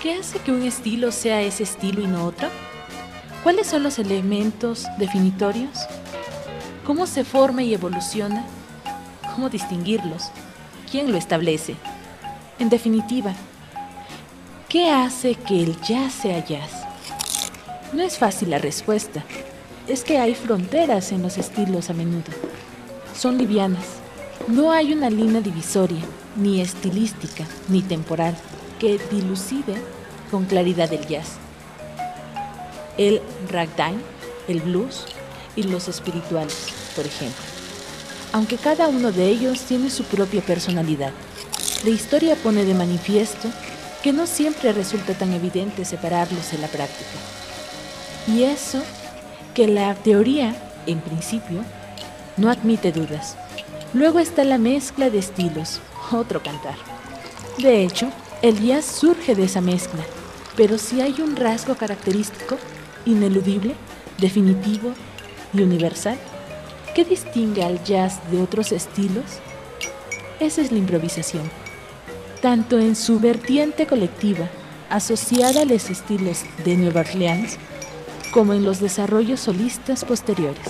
¿Qué hace que un estilo sea ese estilo y no otro? ¿Cuáles son los elementos definitorios? ¿Cómo se forma y evoluciona? ¿Cómo distinguirlos? ¿Quién lo establece? En definitiva, ¿qué hace que el jazz sea jazz? No es fácil la respuesta. Es que hay fronteras en los estilos a menudo. Son livianas. No hay una línea divisoria, ni estilística, ni temporal, que dilucide con claridad el jazz. El ragtime, el blues y los espirituales, por ejemplo. Aunque cada uno de ellos tiene su propia personalidad, la historia pone de manifiesto que no siempre resulta tan evidente separarlos en la práctica. Y eso que la teoría, en principio, no admite dudas. Luego está la mezcla de estilos, otro cantar. De hecho, el jazz surge de esa mezcla, pero si hay un rasgo característico, ineludible, definitivo y universal, ¿qué distingue al jazz de otros estilos? Esa es la improvisación, tanto en su vertiente colectiva, asociada a los estilos de Nueva Orleans, como en los desarrollos solistas posteriores.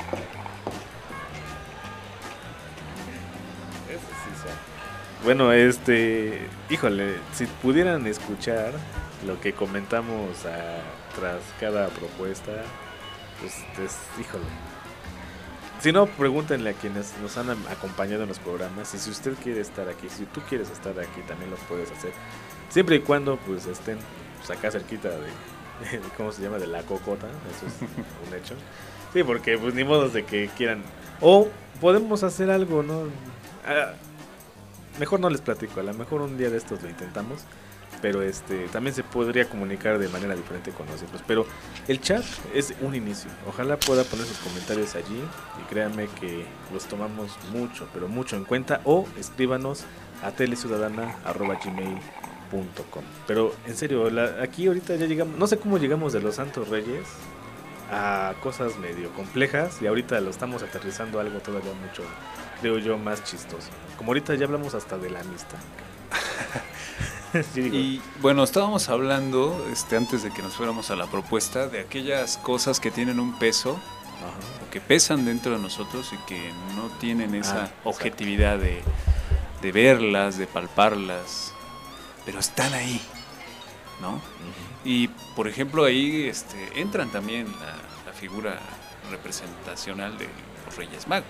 Bueno, este, híjole, si pudieran escuchar lo que comentamos a, tras cada propuesta, pues, es, híjole. Si no, pregúntenle a quienes nos han acompañado en los programas, y si usted quiere estar aquí, si tú quieres estar aquí, también lo puedes hacer, siempre y cuando pues estén pues, acá cerquita de, de, ¿cómo se llama? De la cocota, eso es un hecho. Sí, porque pues ni modo de que quieran, o podemos hacer algo, ¿no? Ah, mejor no les platico, a lo mejor un día de estos lo intentamos, pero este también se podría comunicar de manera diferente con nosotros. Pero el chat es un inicio, ojalá pueda poner sus comentarios allí y créanme que los tomamos mucho, pero mucho en cuenta, o escríbanos a teleciudadana arroba gmail punto com. Pero en serio, la, aquí ahorita ya llegamos, no sé cómo llegamos de los Santos Reyes a cosas medio complejas, y ahorita lo estamos aterrizando a algo todavía mucho, creo yo, más chistoso. Como ahorita ya hablamos hasta de la amistad. Sí, y bueno, estábamos hablando este, antes de que nos fuéramos a la propuesta, de aquellas cosas que tienen un peso, ajá, o que pesan dentro de nosotros y que no tienen esa ah, objetividad de, de verlas, de palparlas, pero están ahí, ¿no? Uh-huh. Y por ejemplo ahí este, entran también la, la figura representacional de los Reyes Magos.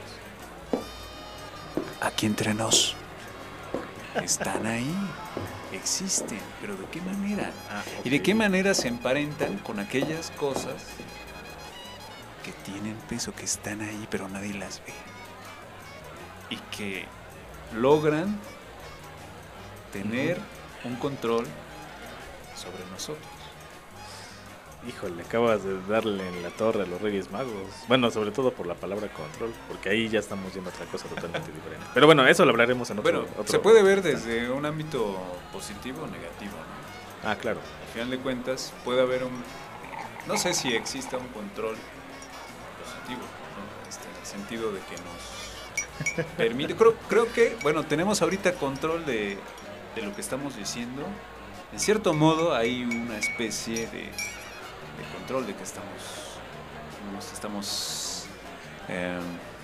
Aquí entre nos están ahí, existen, pero ¿de qué manera? Ah, okay. ¿Y de qué manera se emparentan con aquellas cosas que tienen peso, que están ahí, pero nadie las ve? Y que logran tener uh-huh. un control sobre nosotros. Híjole, acabas de darle en la torre a los Reyes Magos. Bueno, sobre todo por la palabra control, porque ahí ya estamos viendo otra cosa totalmente diferente. Pero bueno, eso lo hablaremos en otro... Bueno, otro se puede ver desde un ámbito positivo o negativo, ¿no? Ah, claro. Al final de cuentas, puede haber un... No sé si exista un control positivo, ¿no? Este, en el sentido de que nos permite... Creo, creo que, bueno, tenemos ahorita control de, de lo que estamos diciendo. En cierto modo, hay una especie de... de control de que estamos nos estamos eh,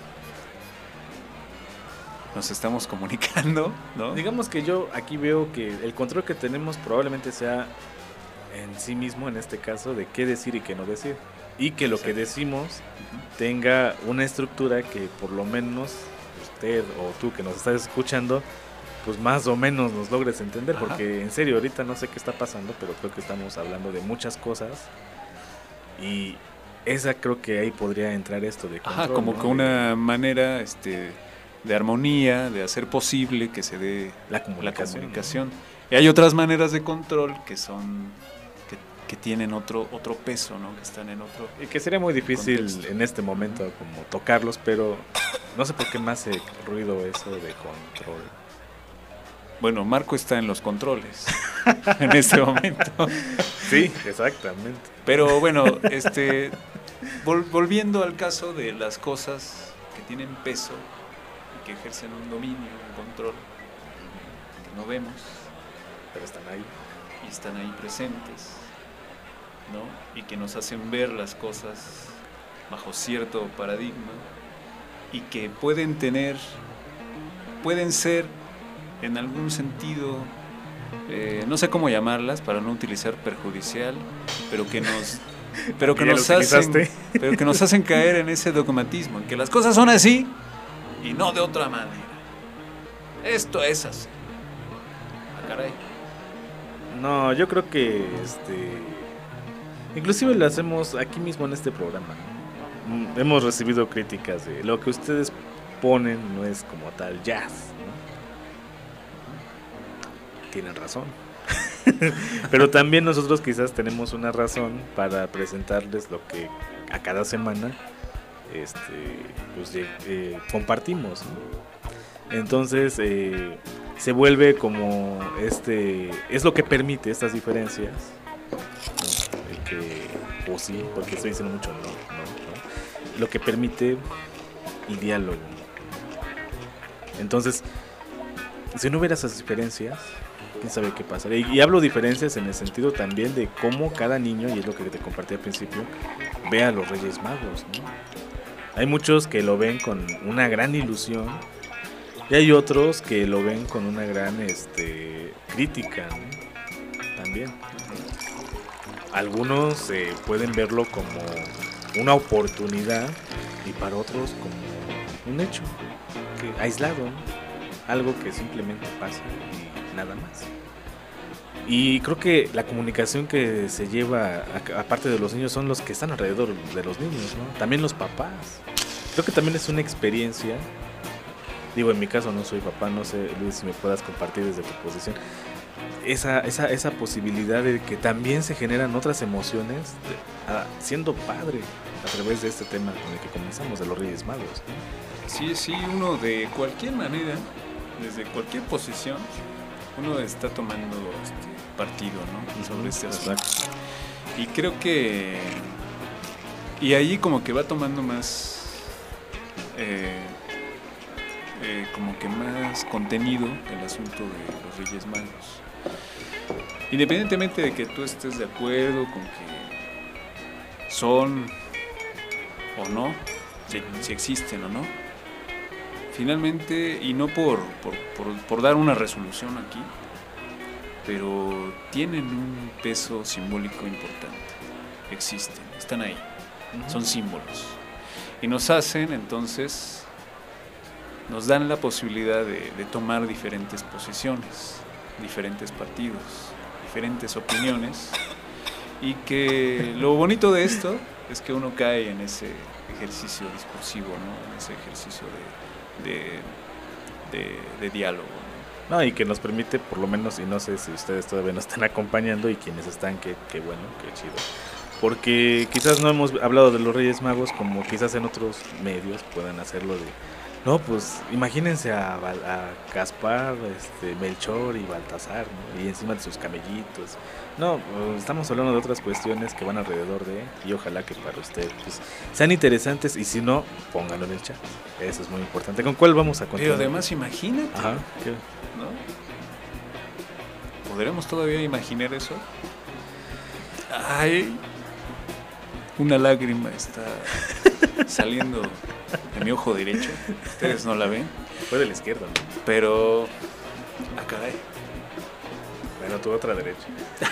nos estamos comunicando, ¿no? Digamos que yo aquí veo que el control que tenemos probablemente sea en sí mismo, en este caso, de qué decir y qué no decir, y que lo Exacto. que decimos uh-huh. tenga una estructura que por lo menos usted o tú que nos estás escuchando pues más o menos nos logres entender. Ajá. Porque en serio ahorita no sé qué está pasando, pero creo que estamos hablando de muchas cosas. Y esa creo que ahí podría entrar esto de control. Ajá, como ¿no? que una manera este, de armonía, de hacer posible que se dé la comunicación. La comunicación. ¿No? Y hay otras maneras de control que son que, que tienen otro otro peso, ¿no? Que están en otro y que sería muy difícil contexto. En este momento como tocarlos, pero no sé por qué me hace ruido eso de control. Bueno, Marco está en los controles en este momento. Sí, exactamente. Pero bueno, este, vol- volviendo al caso de las cosas que tienen peso y que ejercen un dominio, un control, que no vemos, pero están ahí. y están ahí presentes, ¿no? Y que nos hacen ver las cosas bajo cierto paradigma y que pueden tener, pueden ser en algún sentido, eh, no sé cómo llamarlas para no utilizar perjudicial, pero que nos, pero que nos hacen, pero que nos hacen caer en ese dogmatismo, en que las cosas son así y no de otra manera. Esto es así. Ah, caray. No, yo creo que este, inclusive lo hacemos aquí mismo en este programa. Hemos recibido críticas de lo que ustedes ponen no es como tal jazz, ¿no? Tienen razón. Pero también nosotros quizás tenemos una razón para presentarles lo que a cada semana este, pues, eh, compartimos, ¿no? Entonces eh, se vuelve como este, es lo que permite estas diferencias, ¿no? El que, o sí, porque estoy diciendo mucho no, no, no, lo que permite el diálogo. Entonces, si no hubiera esas diferencias, quién sabe qué pasaría. Y, y hablo diferencias en el sentido también de cómo cada niño, y es lo que te compartí al principio, ve a los Reyes Magos, ¿no? Hay muchos que lo ven con una gran ilusión y hay otros que lo ven con una gran este, crítica, ¿no? También. Algunos eh, pueden verlo como una oportunidad y para otros como un hecho que, aislado, ¿no? Algo que simplemente pasa y nada más. Y creo que la comunicación que se lleva a, aparte de los niños son los que están alrededor de los niños, ¿no? También los papás. Creo que también es una experiencia. Digo, en mi caso no soy papá, no sé, Luis, si me puedas compartir desde tu posición esa, esa, esa posibilidad de que también se generan otras emociones de, a, siendo padre a través de este tema con el que comenzamos, de los Reyes Magos, ¿no? Sí, sí, uno de cualquier manera, desde cualquier posición, uno está tomando este partido, ¿no? Sobre este asunto. Y creo que y ahí como que va tomando más eh, eh, como que más contenido el asunto de los Reyes Magos. Independientemente de que tú estés de acuerdo con que son o no, si, si existen o no, finalmente, y no por, por, por, por dar una resolución aquí, pero tienen un peso simbólico importante. Existen, están ahí, uh-huh. Son símbolos. Y nos hacen, entonces, nos dan la posibilidad de, de tomar diferentes posiciones, diferentes partidos, diferentes opiniones, y que lo bonito de esto es que uno cae en ese ejercicio discursivo, ¿no? En ese ejercicio de, de, de, de diálogo. No, y que nos permite, por lo menos, y no sé si ustedes todavía nos están acompañando y quienes están, qué que bueno, qué chido. Porque quizás no hemos hablado de los Reyes Magos como quizás en otros medios puedan hacerlo de... No, pues imagínense a, a Gaspar, este, Melchor y Baltasar, ¿no? Y encima de sus camellitos. No, estamos hablando de otras cuestiones que van alrededor de, y ojalá que para ustedes pues, sean interesantes, y si no, pónganlo en el chat. Eso es muy importante. ¿Con cuál vamos a continuar? Pero además imagínate, Ajá, ¿qué? ¿no? ¿Podremos todavía imaginar eso? Ay, una lágrima está saliendo de mi ojo derecho. Ustedes no la ven. Fue de la izquierda, ¿no? Pero... Ah, caray. Bueno, tu otra derecha.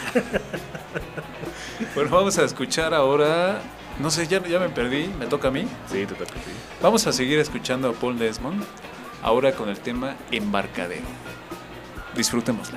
Bueno, vamos a escuchar ahora... No sé, ya, ya me perdí. ¿Me toca a mí? Sí, te toca a ti. Vamos a seguir escuchando a Paul Desmond, ahora con el tema Embarcadero. Disfrutémosla.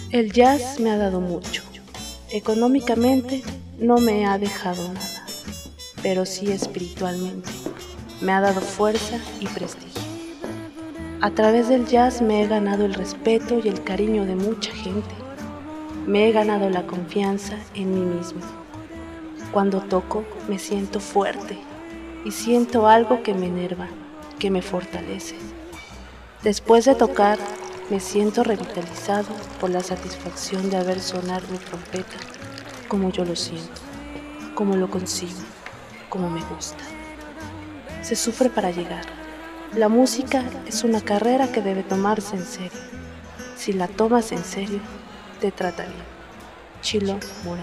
El jazz me ha dado mucho. Económicamente no me ha dejado nada, pero sí espiritualmente. Me ha dado fuerza y prestigio. A través del jazz me he ganado el respeto y el cariño de mucha gente. Me he ganado la confianza en mí mismo. Cuando toco me siento fuerte y siento algo que me enerva, que me fortalece. Después de tocar, me siento revitalizado por la satisfacción de haber sonado mi trompeta como yo lo siento, como lo consigo, como me gusta. Se sufre para llegar. La música es una carrera que debe tomarse en serio. Si la tomas en serio, te trata bien. Chilo Morán.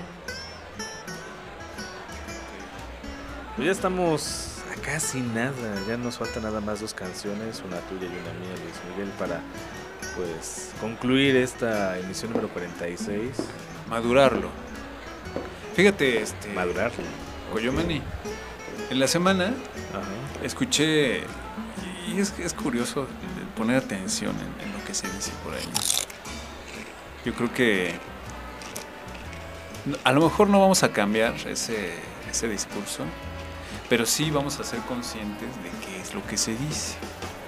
Pues ya estamos a casi nada, ya nos faltan nada más dos canciones, una tuya y una mía, Luis Miguel, para pues concluir esta emisión número cuarenta y seis. Madurarlo. Fíjate, este... Madurarlo. Coyomani, en la semana Ajá. escuché, y es, es curioso poner atención en, en lo que se dice por ahí. Yo creo que a lo mejor no vamos a cambiar ese, ese discurso, pero sí vamos a ser conscientes de qué es lo que se dice.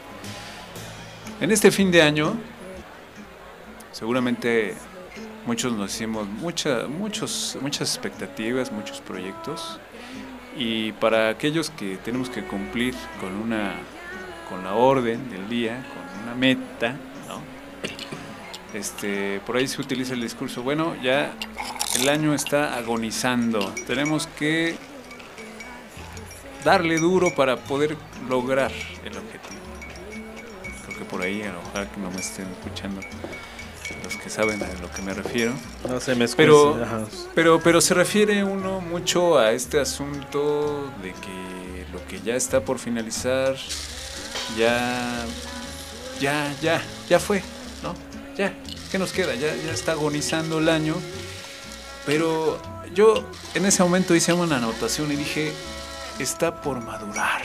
En este fin de año, seguramente muchos nos hicimos mucha, muchos, muchas expectativas, muchos proyectos, y para aquellos que tenemos que cumplir con una, con la orden del día, con una meta, ¿no? Este, por ahí se utiliza el discurso, bueno, ya el año está agonizando, tenemos que darle duro para poder lograr el objetivo. Creo que por ahí, ojalá que no me estén escuchando los que saben a lo que me refiero. No se me escucha. Pero, pero, pero se refiere uno mucho a este asunto de que lo que ya está por finalizar, ya, ya, ya, ya fue, ¿no? Ya, ¿qué nos queda? Ya, ya está agonizando el año. Pero yo en ese momento hice una anotación y dije, está por madurar.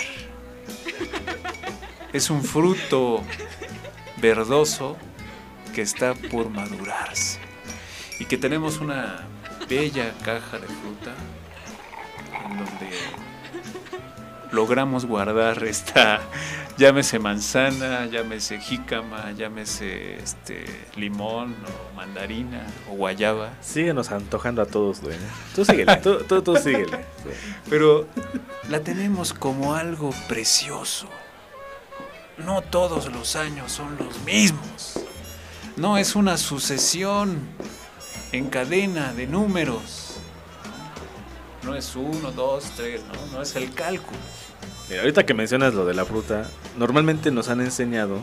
Es un fruto verdoso que está por madurarse. Y que tenemos una bella caja de fruta en donde logramos guardar esta, llámese manzana, llámese jícama, llámese este limón o mandarina o guayaba. Síguenos antojando a todos, güey. Tú síguele, tú, tú, tú síguele. Pero la tenemos como algo precioso. No todos los años son los mismos. No es una sucesión en cadena de números. No es uno, dos, tres, no, no es el cálculo. Mira, ahorita que mencionas lo de la fruta, normalmente nos han enseñado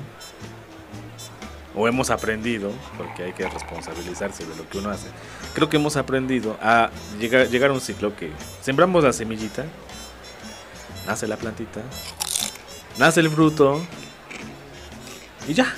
o hemos aprendido, porque hay que responsabilizarse de lo que uno hace. Creo que hemos aprendido a llegar, llegar a un ciclo que sembramos la semillita, nace la plantita, nace el fruto y ya.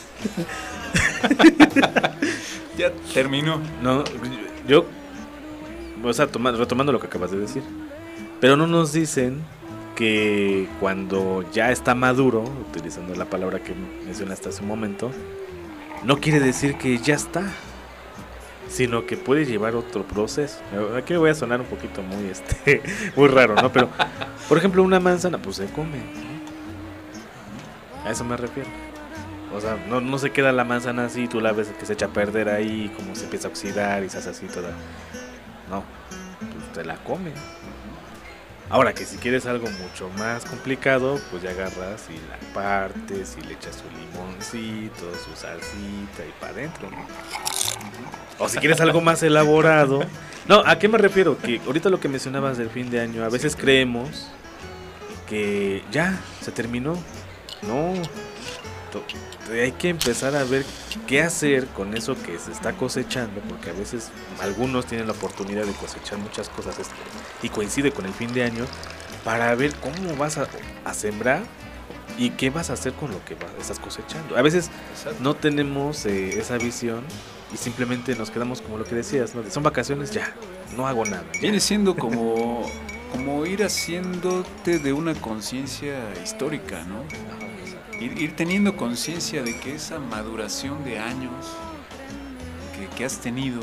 Ya terminó. No, yo, o sea, toma, retomando lo que acabas de decir, pero no nos dicen que cuando ya está maduro, utilizando la palabra que mencionaste hace un momento, no quiere decir que ya está, sino que puede llevar otro proceso. Aquí me voy a sonar un poquito muy, este, muy raro, ¿no? Pero, por ejemplo, una manzana, pues se come, ¿no? A eso me refiero. O sea, no, no se queda la manzana así, tú la ves que se echa a perder ahí, como se empieza a oxidar y se hace así toda. No, pues te la comes. Ahora que si quieres algo mucho más complicado, pues ya agarras y la partes y le echas su limoncito, su salsita y para adentro, ¿no? O si quieres algo más elaborado. No, ¿a qué me refiero? Que ahorita lo que mencionabas del fin de año, a veces creemos que ya se terminó. No, hay que empezar a ver qué hacer con eso que se está cosechando, porque a veces algunos tienen la oportunidad de cosechar muchas cosas y coincide con el fin de año, para ver cómo vas a, a sembrar y qué vas a hacer con lo que vas, estás cosechando. A veces Exacto. no tenemos eh, esa visión y simplemente nos quedamos como lo que decías, ¿no? Son vacaciones, ya, no hago nada. Ya. Viene siendo como, como ir haciéndote de una conciencia histórica, ¿no? Ir, ir teniendo conciencia de que esa maduración de años que, que has tenido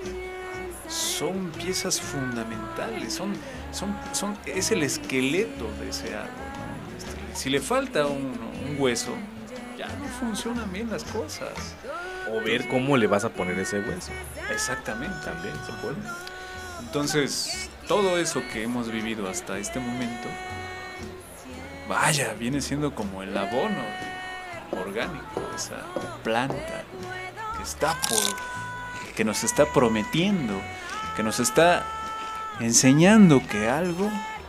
son piezas fundamentales, son, son, son, es el esqueleto de ese árbol, ¿no? Este, si le falta un, un hueso, ya no funcionan bien las cosas. O ver cómo le vas a poner ese hueso. Exactamente. También se puede. Entonces, todo eso que hemos vivido hasta este momento, vaya, viene siendo como el abono orgánico de esa planta que está por, que nos está prometiendo, que nos está enseñando que algo,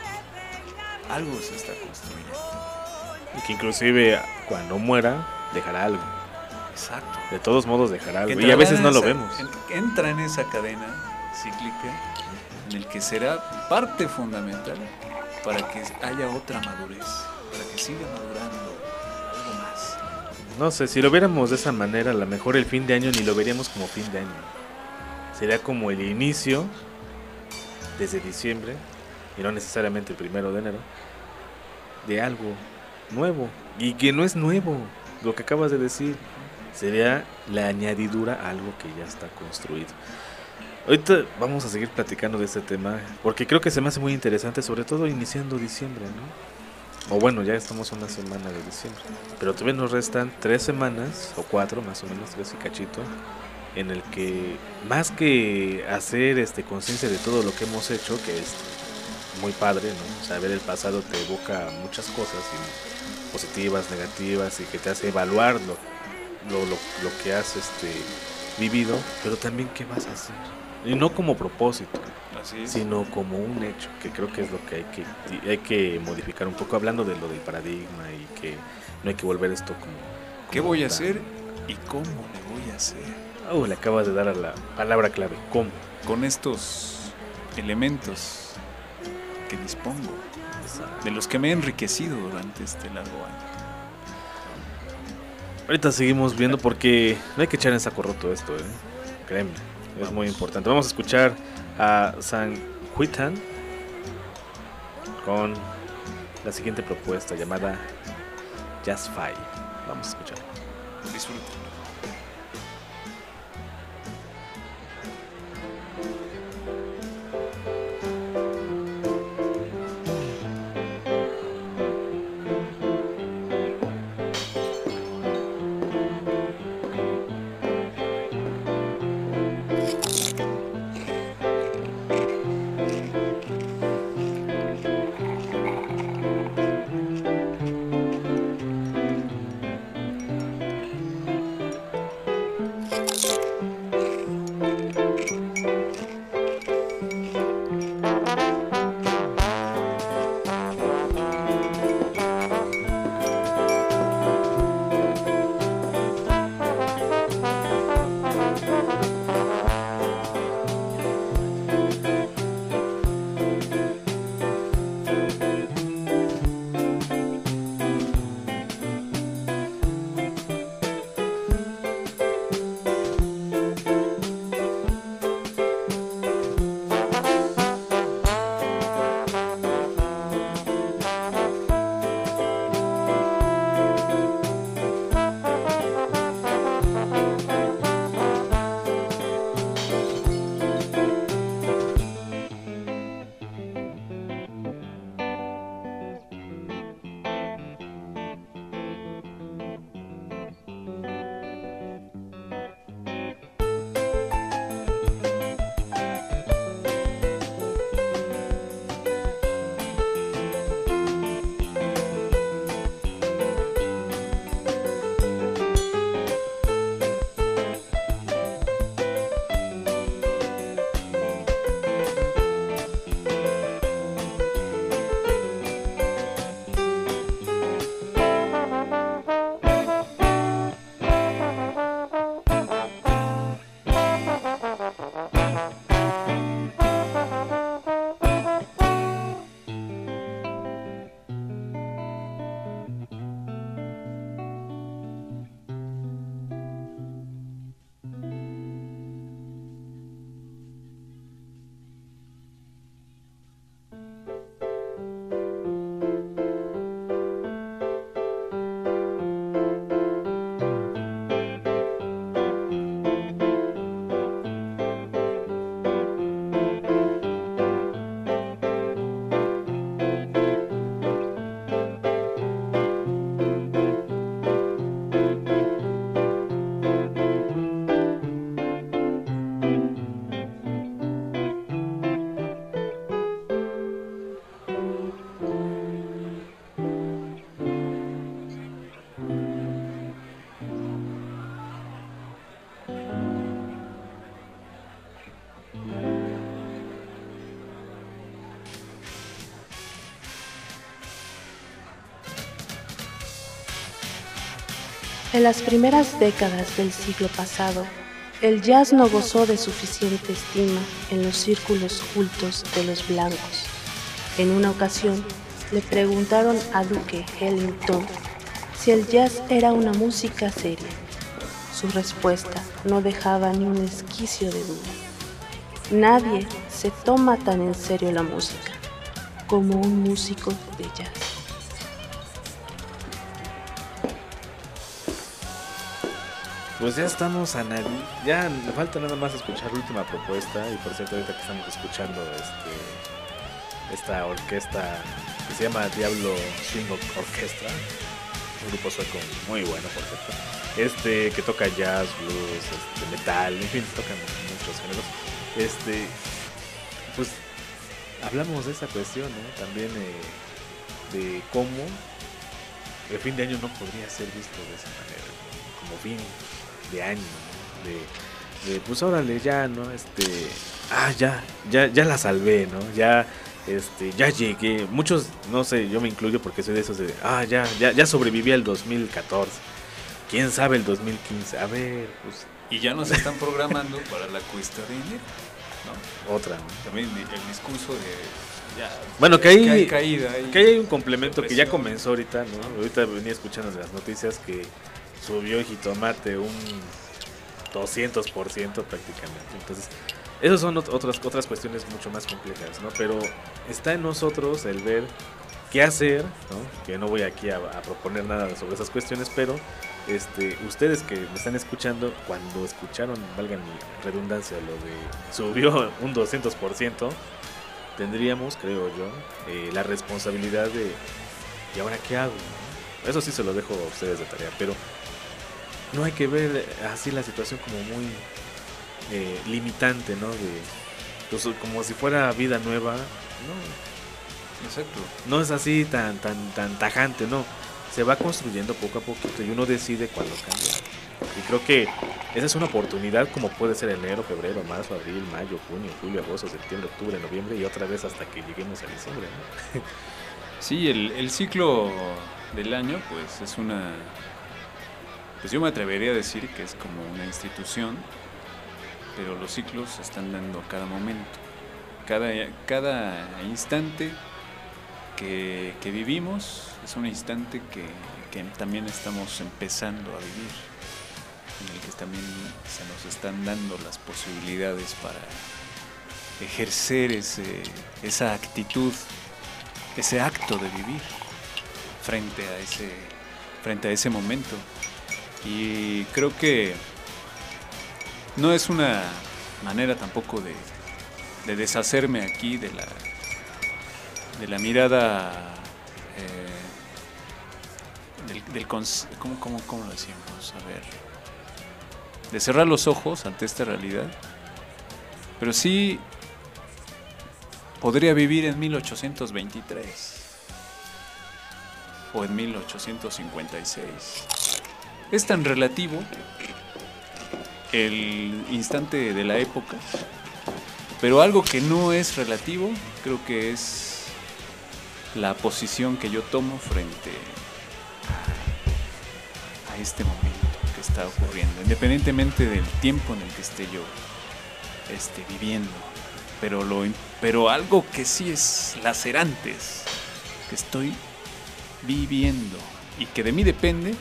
algo se está construyendo. Y que inclusive cuando muera, dejará algo. Exacto. De todos modos dejará algo. Entrará Y a veces en no lo esa- vemos. en- entra en esa cadena cíclica en el que será parte fundamental para que haya otra madurez, para que siga madurando algo más. No sé, si lo viéramos de esa manera, a lo mejor el fin de año ni lo veríamos como fin de año. Sería como el inicio, desde diciembre, y no necesariamente el primero de enero, de algo nuevo. Y que no es nuevo, lo que acabas de decir. Sería la añadidura a algo que ya está construido. Ahorita vamos a seguir platicando de este tema, porque creo que se me hace muy interesante, sobre todo iniciando diciembre, ¿no? O bueno, ya estamos una semana de diciembre, pero todavía nos restan tres semanas, o cuatro más o menos, tres y cachito, en el que más que hacer este conciencia de todo lo que hemos hecho, que es muy padre, ¿no? Saber el pasado te evoca muchas cosas, y positivas, negativas, y que te hace evaluar lo, lo, lo, lo que has este, vivido, pero también qué vas a hacer. Y no como propósito, Así es. sino como un hecho, que creo que es lo que hay que y hay que modificar un poco, hablando de lo del paradigma, y que no hay que volver esto como... ¿Qué como voy a tan- hacer y cómo le voy a hacer? Oh, le acabas de dar a la palabra clave, ¿cómo? Con estos elementos que dispongo, de los que me he enriquecido durante este largo año. Ahorita seguimos viendo, porque no hay que echar en saco roto esto, ¿eh? Créeme, es muy importante. Vamos a escuchar a San Huitan con la siguiente propuesta llamada Just Five. Vamos a escucharlo. Disfruten. En las primeras décadas del siglo pasado, el jazz no gozó de suficiente estima en los círculos cultos de los blancos. En una ocasión, le preguntaron a Duke Ellington si el jazz era una música seria. Su respuesta no dejaba ni un esquicio de duda. Nadie se toma tan en serio la música como un músico de jazz. Pues ya estamos a nadie. Ya me falta nada más escuchar la última propuesta. Y por cierto, ahorita que estamos escuchando este esta orquesta que se llama Diablo Swing Orchestra, un grupo sueco muy bueno, por cierto. Este que toca jazz, blues, este, metal, en fin, tocan muchos géneros. Este, pues hablamos de esa cuestión, ¿no? También eh, de cómo el fin de año no podría ser visto de esa manera, ¿no? Como fin de año, ¿no? de, de pues órale ya, ¿no? Este, ah, ya, ya, ya la salvé, ¿no? Ya, este, ya llegué. Muchos, no sé, yo me incluyo porque soy de esos de, ah, ya, ya, ya sobreviví al dos mil catorce. ¿Quién sabe el dos mil quince? A ver, pues. Y ya nos están programando para la cuesta de enero, ¿no? Otra, ¿no? También el discurso de... Ya, bueno, que hay, hay caída, hay que hay un complemento que ya depresión. comenzó ahorita, ¿no? Ahorita venía escuchando las noticias que subió el jitomate un doscientos por ciento prácticamente. Entonces, esas son ot- otras, otras cuestiones mucho más complejas, ¿no? Pero está en nosotros el ver qué hacer, ¿no? Que no voy aquí a, a proponer nada sobre esas cuestiones, pero este, ustedes que me están escuchando, cuando escucharon, valga mi redundancia, lo de subió un doscientos por ciento, tendríamos, creo yo, eh, la responsabilidad de ¿y ahora qué hago? ¿no? Eso sí se lo dejo a ustedes de tarea, pero no hay que ver así la situación como muy eh, limitante, ¿no? De, pues, como si fuera vida nueva, no. Exacto. No es así tan tan tan tajante, no. Se va construyendo poco a poquito y uno decide cuándo cambiar. Y creo que esa es una oportunidad, como puede ser enero, febrero, marzo, abril, mayo, junio, julio, agosto, septiembre, octubre, noviembre y otra vez hasta que lleguemos a diciembre, ¿no? Sí, el, el ciclo del año, pues es una... Pues yo me atrevería a decir que es como una institución, pero los ciclos se están dando a cada momento. Cada, cada instante que, que vivimos es un instante que, que también estamos empezando a vivir, en el que también se nos están dando las posibilidades para ejercer ese, esa actitud, ese acto de vivir frente a ese, frente a ese momento. Y creo que no es una manera tampoco de, de deshacerme aquí de la, de la mirada eh, del, del cons- ¿cómo, cómo, ¿cómo lo decimos? A ver, de cerrar los ojos ante esta realidad, pero sí podría vivir en mil ochocientos veintitrés o en mil ochocientos cincuenta y seis. Es tan relativo el instante de la época, pero algo que no es relativo creo que es la posición que yo tomo frente a este momento que está ocurriendo, independientemente del tiempo en el que esté yo esté viviendo. Pero, lo, pero algo que sí es lacerante es que estoy viviendo y que de mí depende,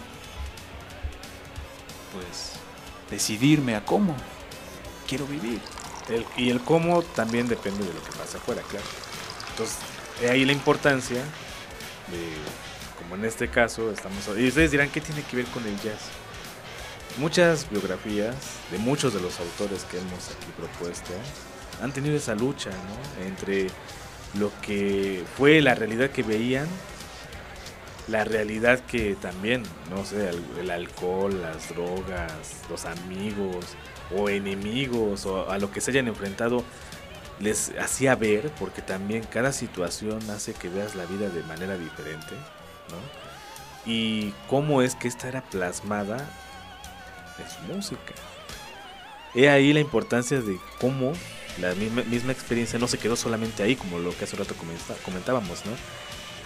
pues, decidirme a cómo quiero vivir. El, y el cómo también depende de lo que pasa afuera, claro. Entonces, he ahí la importancia de, como en este caso, estamos... Y ustedes dirán, ¿qué tiene que ver con el jazz? Muchas biografías de muchos de los autores que hemos aquí propuesto han tenido esa lucha, ¿no? Entre lo que fue la realidad que veían, la realidad que también, no sé, el, el alcohol, las drogas, los amigos o enemigos o a lo que se hayan enfrentado les hacía ver, porque también cada situación hace que veas la vida de manera diferente, ¿no? Y cómo es que esta era plasmada en su música. He ahí la importancia de cómo la misma, misma experiencia no se quedó solamente ahí, como lo que hace un rato comenta, comentábamos, ¿no?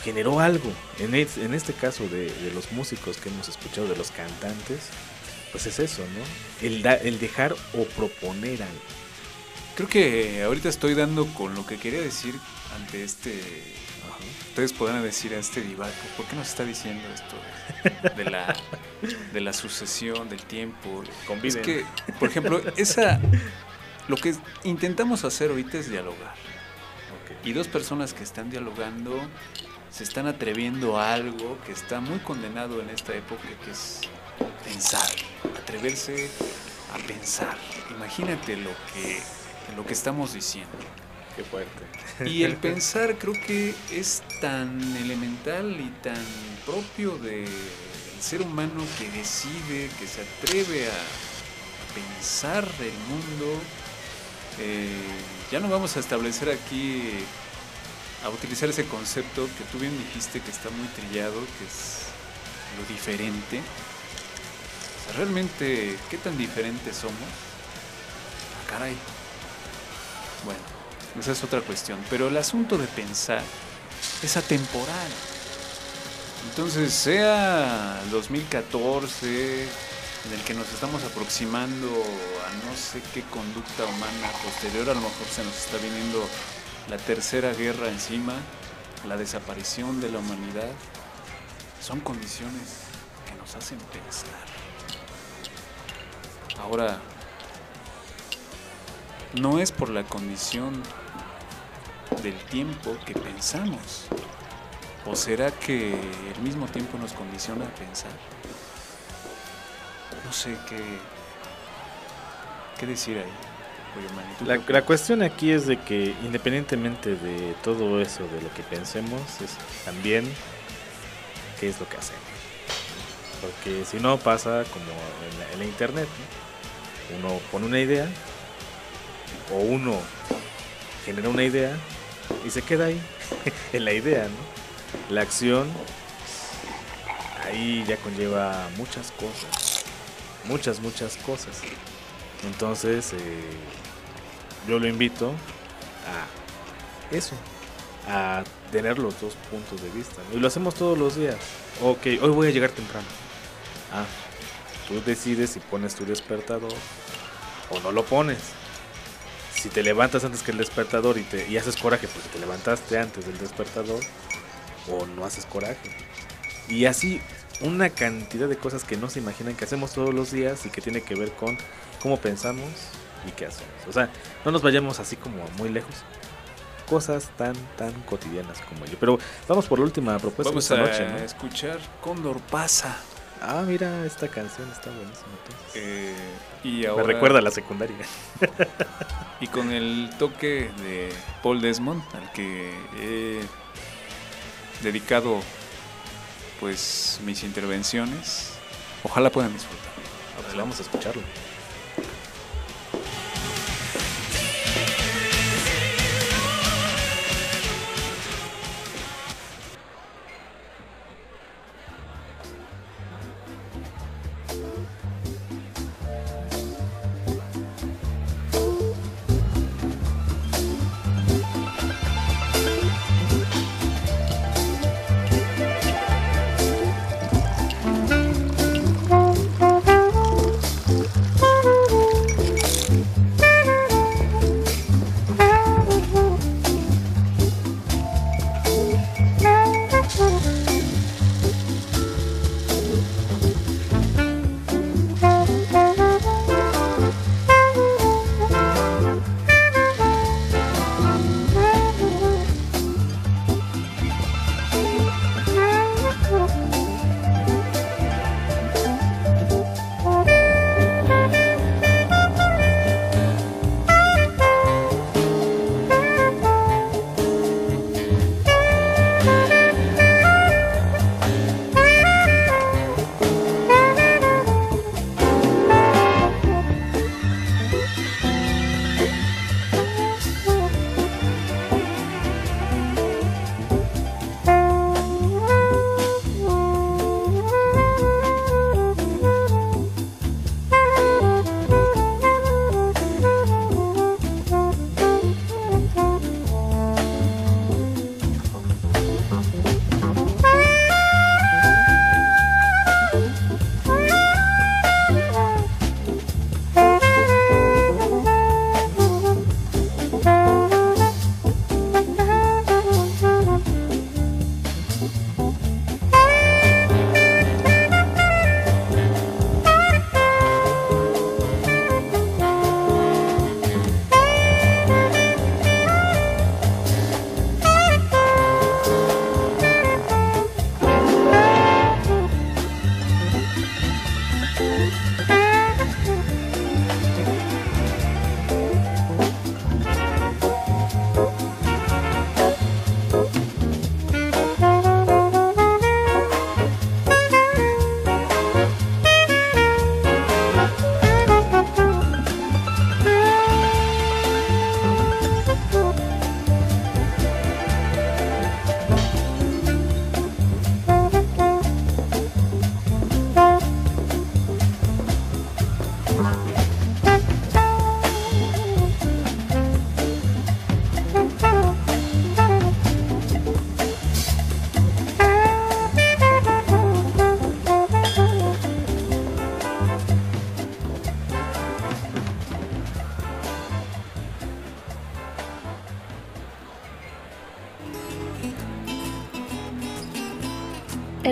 generó algo. En, es, en este caso de, de los músicos que hemos escuchado, de los cantantes, pues es eso, ¿no? El, da, el dejar o proponer algo. Creo que ahorita estoy dando con lo que quería decir ante este... Ajá. Ustedes podrán decir a este divaco, ¿por qué nos está diciendo esto de, de, la, de la sucesión, del tiempo? Conviven. Es que, por ejemplo, esa... Lo que intentamos hacer ahorita es dialogar. Okay. Y dos personas que están dialogando se están atreviendo a algo que está muy condenado en esta época, que es pensar, atreverse a pensar. Imagínate lo que, lo que estamos diciendo. Qué fuerte. Y el pensar creo que es tan elemental y tan propio del ser humano que decide, que se atreve a pensar el mundo. Eh, ya no vamos a establecer aquí, a utilizar ese concepto que tú bien dijiste que está muy trillado, que es lo diferente. O sea, realmente, ¿qué tan diferentes somos? Ah, caray. Bueno, esa es otra cuestión. Pero el asunto de pensar es atemporal. Entonces, sea dos mil catorce... en el que nos estamos aproximando a no sé qué conducta humana posterior, a lo mejor se nos está viniendo la tercera guerra encima, la desaparición de la humanidad, son condiciones que nos hacen pensar. Ahora, no es por la condición del tiempo que pensamos, ¿o será que el mismo tiempo nos condiciona a pensar? No sé qué, qué decir ahí. La, la cuestión aquí es de que independientemente de todo eso, de lo que pensemos, es también qué es lo que hacemos. Porque si no pasa como en la, en la internet, ¿no? Uno pone una idea o uno genera una idea y se queda ahí en la idea, ¿no? La acción ahí ya conlleva muchas cosas. Muchas, muchas cosas. Entonces, eh, yo lo invito a eso, a tener los dos puntos de vista, ¿no? Y lo hacemos todos los días. Ok, hoy voy a llegar temprano. Ah, tú decides si pones tu despertador o no lo pones. Si te levantas antes que el despertador y, te, y haces coraje porque te levantaste antes del despertador, o no haces coraje. Y así una cantidad de cosas que no se imaginan que hacemos todos los días y que tiene que ver con cómo pensamos y qué hacemos. O sea, no nos vayamos así como muy lejos. Cosas tan, tan cotidianas como yo. Pero vamos por la última propuesta. Vamos de esta a noche, ¿no? escuchar Cóndor Pasa. Ah, mira, esta canción está buenísima. Eh, y ahora, me recuerda a la secundaria. Y con el toque de Paul Desmond, al que he dedicado pues mis intervenciones. Ojalá puedan disfrutar. Pues vamos a escucharlo.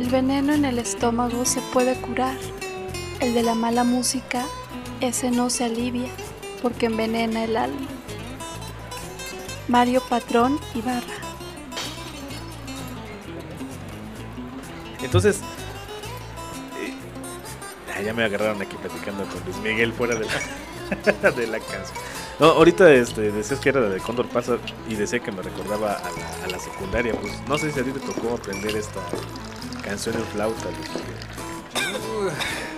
El veneno en el estómago se puede curar. El de la mala música, ese no se alivia porque envenena el alma. Mario Patrón Ibarra. Entonces, eh, ah, ya me agarraron aquí platicando con Luis Miguel fuera de la, de la canción. No, ahorita este, decías que era la de Cóndor Pasa y decía que me recordaba a la, a la secundaria. Pues no sé si a ti te tocó aprender esta canción en flauta, Luis Miguel.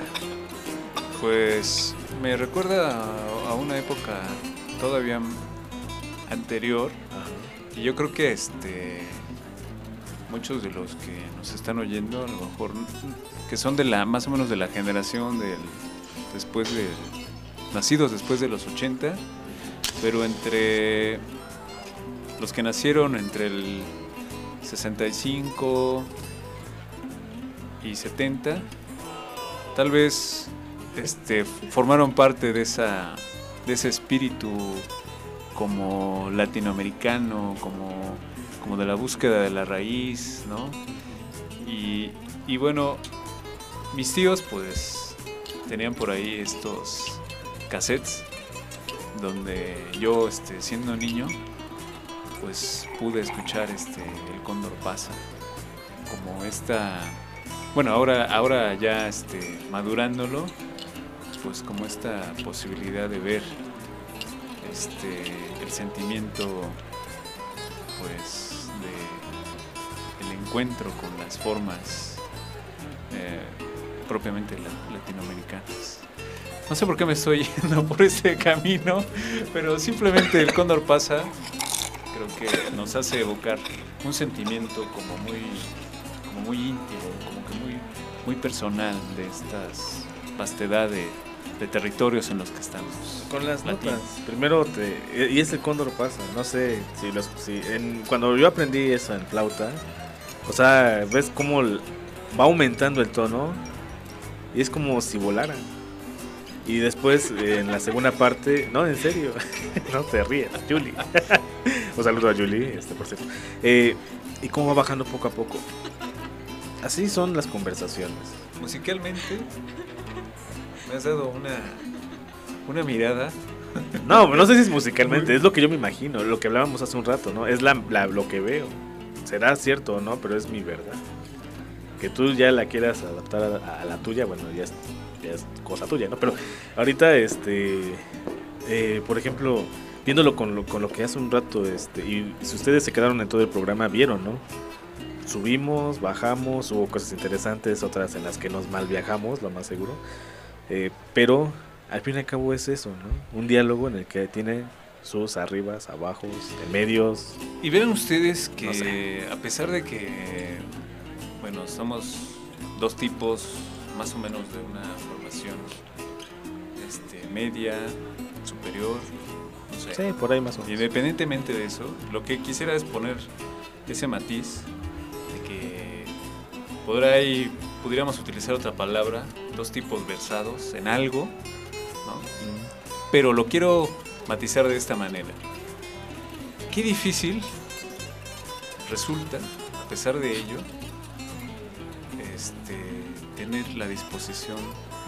Pues me recuerda a, a una época todavía anterior. Ajá. Y yo creo que este muchos de los que nos están oyendo, a lo mejor que son de la más o menos de la generación del después de nacidos después de los ochenta, pero entre los que nacieron entre el sesenta y cinco y setenta, tal vez este formaron parte de esa de ese espíritu como latinoamericano, como como de la búsqueda de la raíz, ¿no? Y, y bueno, mis tíos pues tenían por ahí estos cassettes donde yo, este, siendo niño, pues pude escuchar este El Cóndor Pasa, como esta, bueno, ahora, ahora ya este, madurándolo, pues como esta posibilidad de ver este, el sentimiento, pues de el encuentro con las formas eh, propiamente la, latinoamericanas. No sé por qué me estoy yendo por este camino, pero simplemente El Cóndor Pasa creo que nos hace evocar un sentimiento como muy, como muy íntimo, como que muy, muy personal de estas vastedad de, de territorios en los que estamos. Con las latinos. notas, primero te, y es El Cóndor Pasa, no sé si los, si en, cuando yo aprendí eso en flauta, o sea, ves cómo va aumentando el tono y es como si volara. Y después eh, en la segunda parte, no, en serio, no te ríes, Julie. Un saludo a Julie, este por cierto. Eh, y cómo va bajando poco a poco. Así son las conversaciones. Musicalmente me has dado una una mirada. No, no sé si es musicalmente, es lo que yo me imagino, lo que hablábamos hace un rato, ¿no? Es la, la, lo que veo. Será cierto o no, pero es mi verdad. Que tú ya la quieras adaptar a, a la tuya, bueno, ya es, ya es cosa tuya, ¿no? Pero ahorita, este, eh, por ejemplo, viéndolo con lo, con lo que hace un rato, este, y si ustedes se quedaron en todo el programa, vieron, ¿no? Subimos, bajamos, hubo cosas interesantes, otras en las que nos mal viajamos, lo más seguro. Eh, pero al fin y al cabo es eso, ¿no? Un diálogo en el que tiene sus arribas, abajos, medios. Y verán ustedes que, no sé, a pesar de que, bueno, somos dos tipos más o menos de una formación este, media, superior, no sé. Sí, por ahí más o menos. Independientemente de eso, lo que quisiera es poner ese matiz de que podrá ahí, pudiéramos utilizar otra palabra, dos tipos versados en algo, ¿no? Mm. Pero lo quiero matizar de esta manera. Qué difícil resulta, a pesar de ello, este, tener la disposición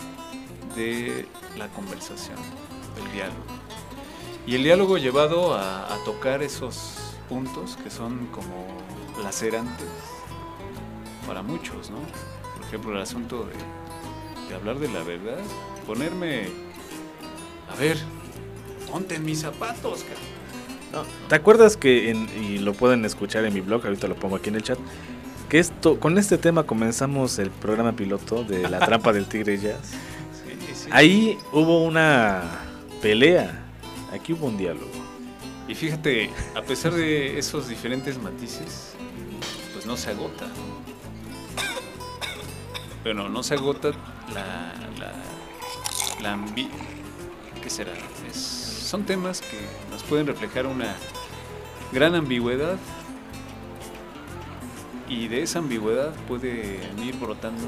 de la conversación, del diálogo. Y el diálogo llevado a, a tocar esos puntos que son como lacerantes para muchos, ¿no? Por ejemplo, el asunto de, de hablar de la verdad, ponerme, a ver, ponte en mis zapatos, no, ¿te acuerdas que, en, y lo pueden escuchar en mi blog, ahorita lo pongo aquí en el chat, que esto, con este tema comenzamos el programa piloto de La Trampa del Tigre Jazz? Sí, sí. Ahí hubo una pelea, aquí hubo un diálogo. Y fíjate, a pesar de esos diferentes matices, pues no se agota. Bueno, no se agota la... la, la ambi- ¿qué será? Es, son temas que nos pueden reflejar una gran ambigüedad, y de esa ambigüedad pueden ir brotando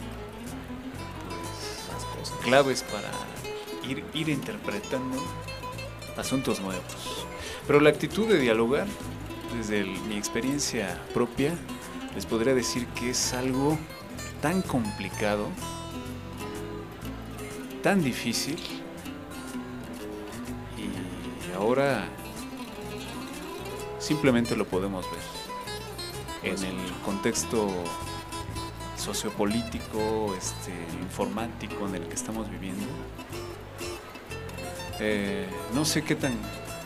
pues, las cosas, claves para ir, ir interpretando asuntos nuevos. Pero la actitud de dialogar, desde el, mi experiencia propia, les podría decir que es algo tan complicado, tan difícil, y ahora simplemente lo podemos ver en el contexto sociopolítico, este, informático en el que estamos viviendo. Eh, no sé qué tan,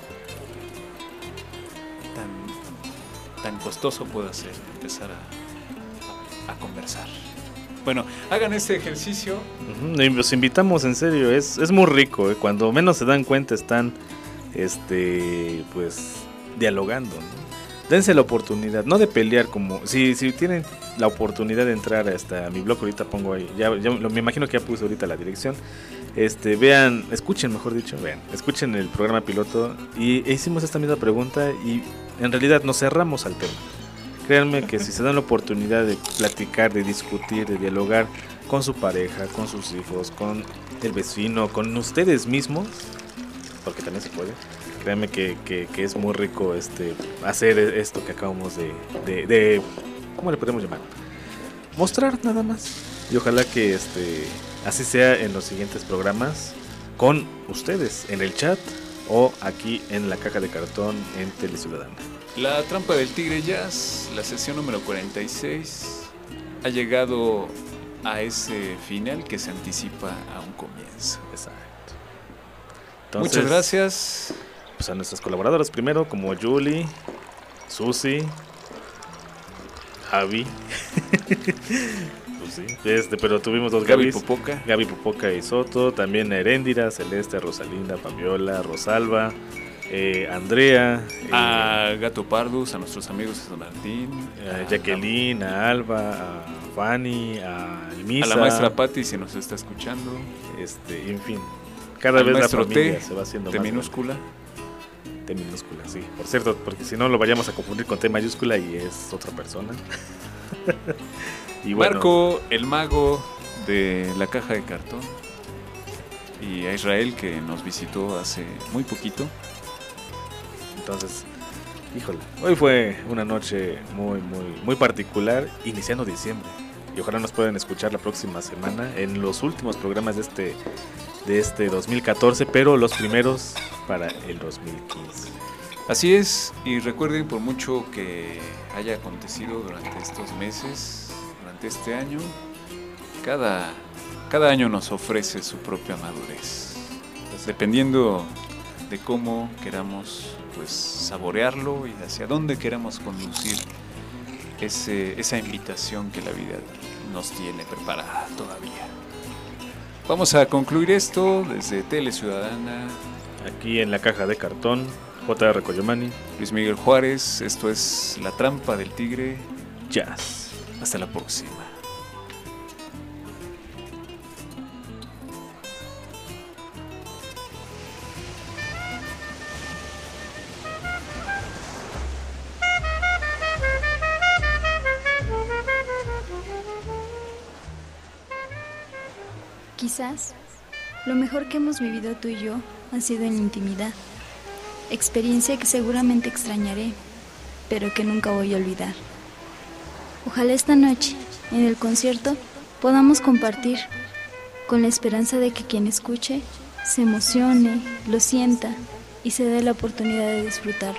tan, tan costoso puede ser empezar a, a conversar. Bueno, hagan este ejercicio. Uh-huh. Y los invitamos, en serio, es, es muy rico, ¿eh? Cuando menos se dan cuenta están, este, pues, dialogando, ¿no? Dense la oportunidad, no de pelear, como si, si tienen la oportunidad de entrar hasta mi blog, ahorita pongo ahí, ya, ya lo, me imagino que ya puse ahorita la dirección. Este, vean, escuchen, mejor dicho, vean, escuchen el programa piloto y hicimos esta misma pregunta y en realidad nos cerramos al tema. Créanme que si se dan la oportunidad de platicar, de discutir, de dialogar con su pareja, con sus hijos, con el vecino, con ustedes mismos, porque también se puede. Créanme que, que, que es muy rico este hacer esto que acabamos de, de, de ¿cómo le podemos llamar? Mostrar nada más. Y ojalá que este así sea en los siguientes programas con ustedes en el chat o aquí en la caja de cartón en Teleciudadana. La trampa del tigre jazz, la sesión número cuarenta y seis, ha llegado a ese final que se anticipa a un comienzo. Exacto. Entonces, muchas gracias. Pues a nuestros colaboradores primero, como Julie, Susi, Javi. Pues sí, este, pero tuvimos dos Gaby Gabis, Popoca. Gaby Popoca y Soto, también Heréndira, Celeste, Rosalinda, Fabiola, Rosalba, eh, Andrea, eh, A Gato Pardus, a nuestros amigos de San Martín, a Jacqueline, a Alba, a Fanny, a Elmisa, a la maestra Patti si nos está escuchando, este, en fin, cada al vez la maestro familia T, se va haciendo T más minúscula. grande. T minúscula, sí. Por cierto, porque si no lo vayamos a confundir con T mayúscula y es otra persona. Y bueno, Marco, el mago de la caja de cartón, y a Israel, que nos visitó hace muy poquito. entonces, híjole, hoy fue una noche muy, muy, muy particular, iniciando diciembre. Y ojalá nos puedan escuchar la próxima semana en los últimos programas de este, de este dos mil catorce, pero los primeros para el dos mil quince. Así es, y recuerden, por mucho que haya acontecido durante estos meses, durante este año, cada, cada año nos ofrece su propia madurez, pues dependiendo de cómo queramos pues saborearlo y hacia dónde queramos conducir ese, esa invitación que la vida nos tiene preparada todavía. Vamos a concluir esto desde Teleciudadana. Aquí en la caja de cartón, J R Coyomani, Luis Miguel Juárez, esto es La Trampa del Tigre Jazz. Hasta la próxima. Quizás lo mejor que hemos vivido tú y yo ha sido en la intimidad, experiencia que seguramente extrañaré, pero que nunca voy a olvidar. Ojalá esta noche, en el concierto, podamos compartir, con la esperanza de que quien escuche se emocione, lo sienta y se dé la oportunidad de disfrutarlo.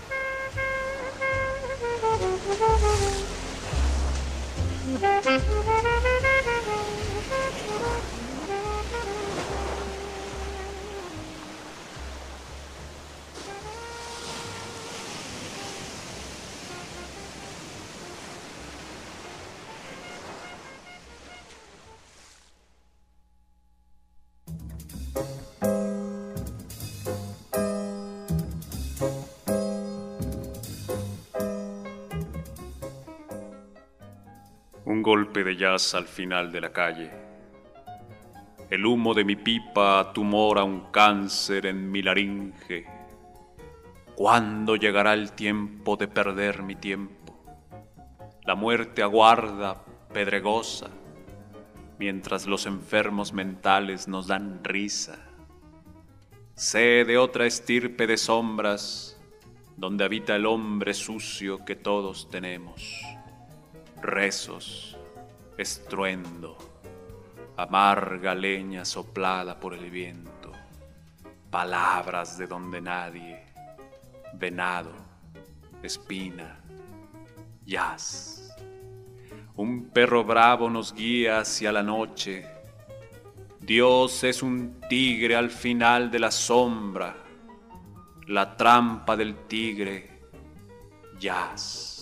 Un golpe de jazz al final de la calle. El humo de mi pipa tumora un cáncer en mi laringe. ¿Cuándo llegará el tiempo de perder mi tiempo? La muerte aguarda, pedregosa, mientras los enfermos mentales nos dan risa. Sé de otra estirpe de sombras, donde habita el hombre sucio que todos tenemos. Rezos, estruendo, amarga leña soplada por el viento, palabras de donde nadie, venado, espina, jazz. Un perro bravo nos guía hacia la noche. Dios es un tigre al final de la sombra, la trampa del tigre, jazz.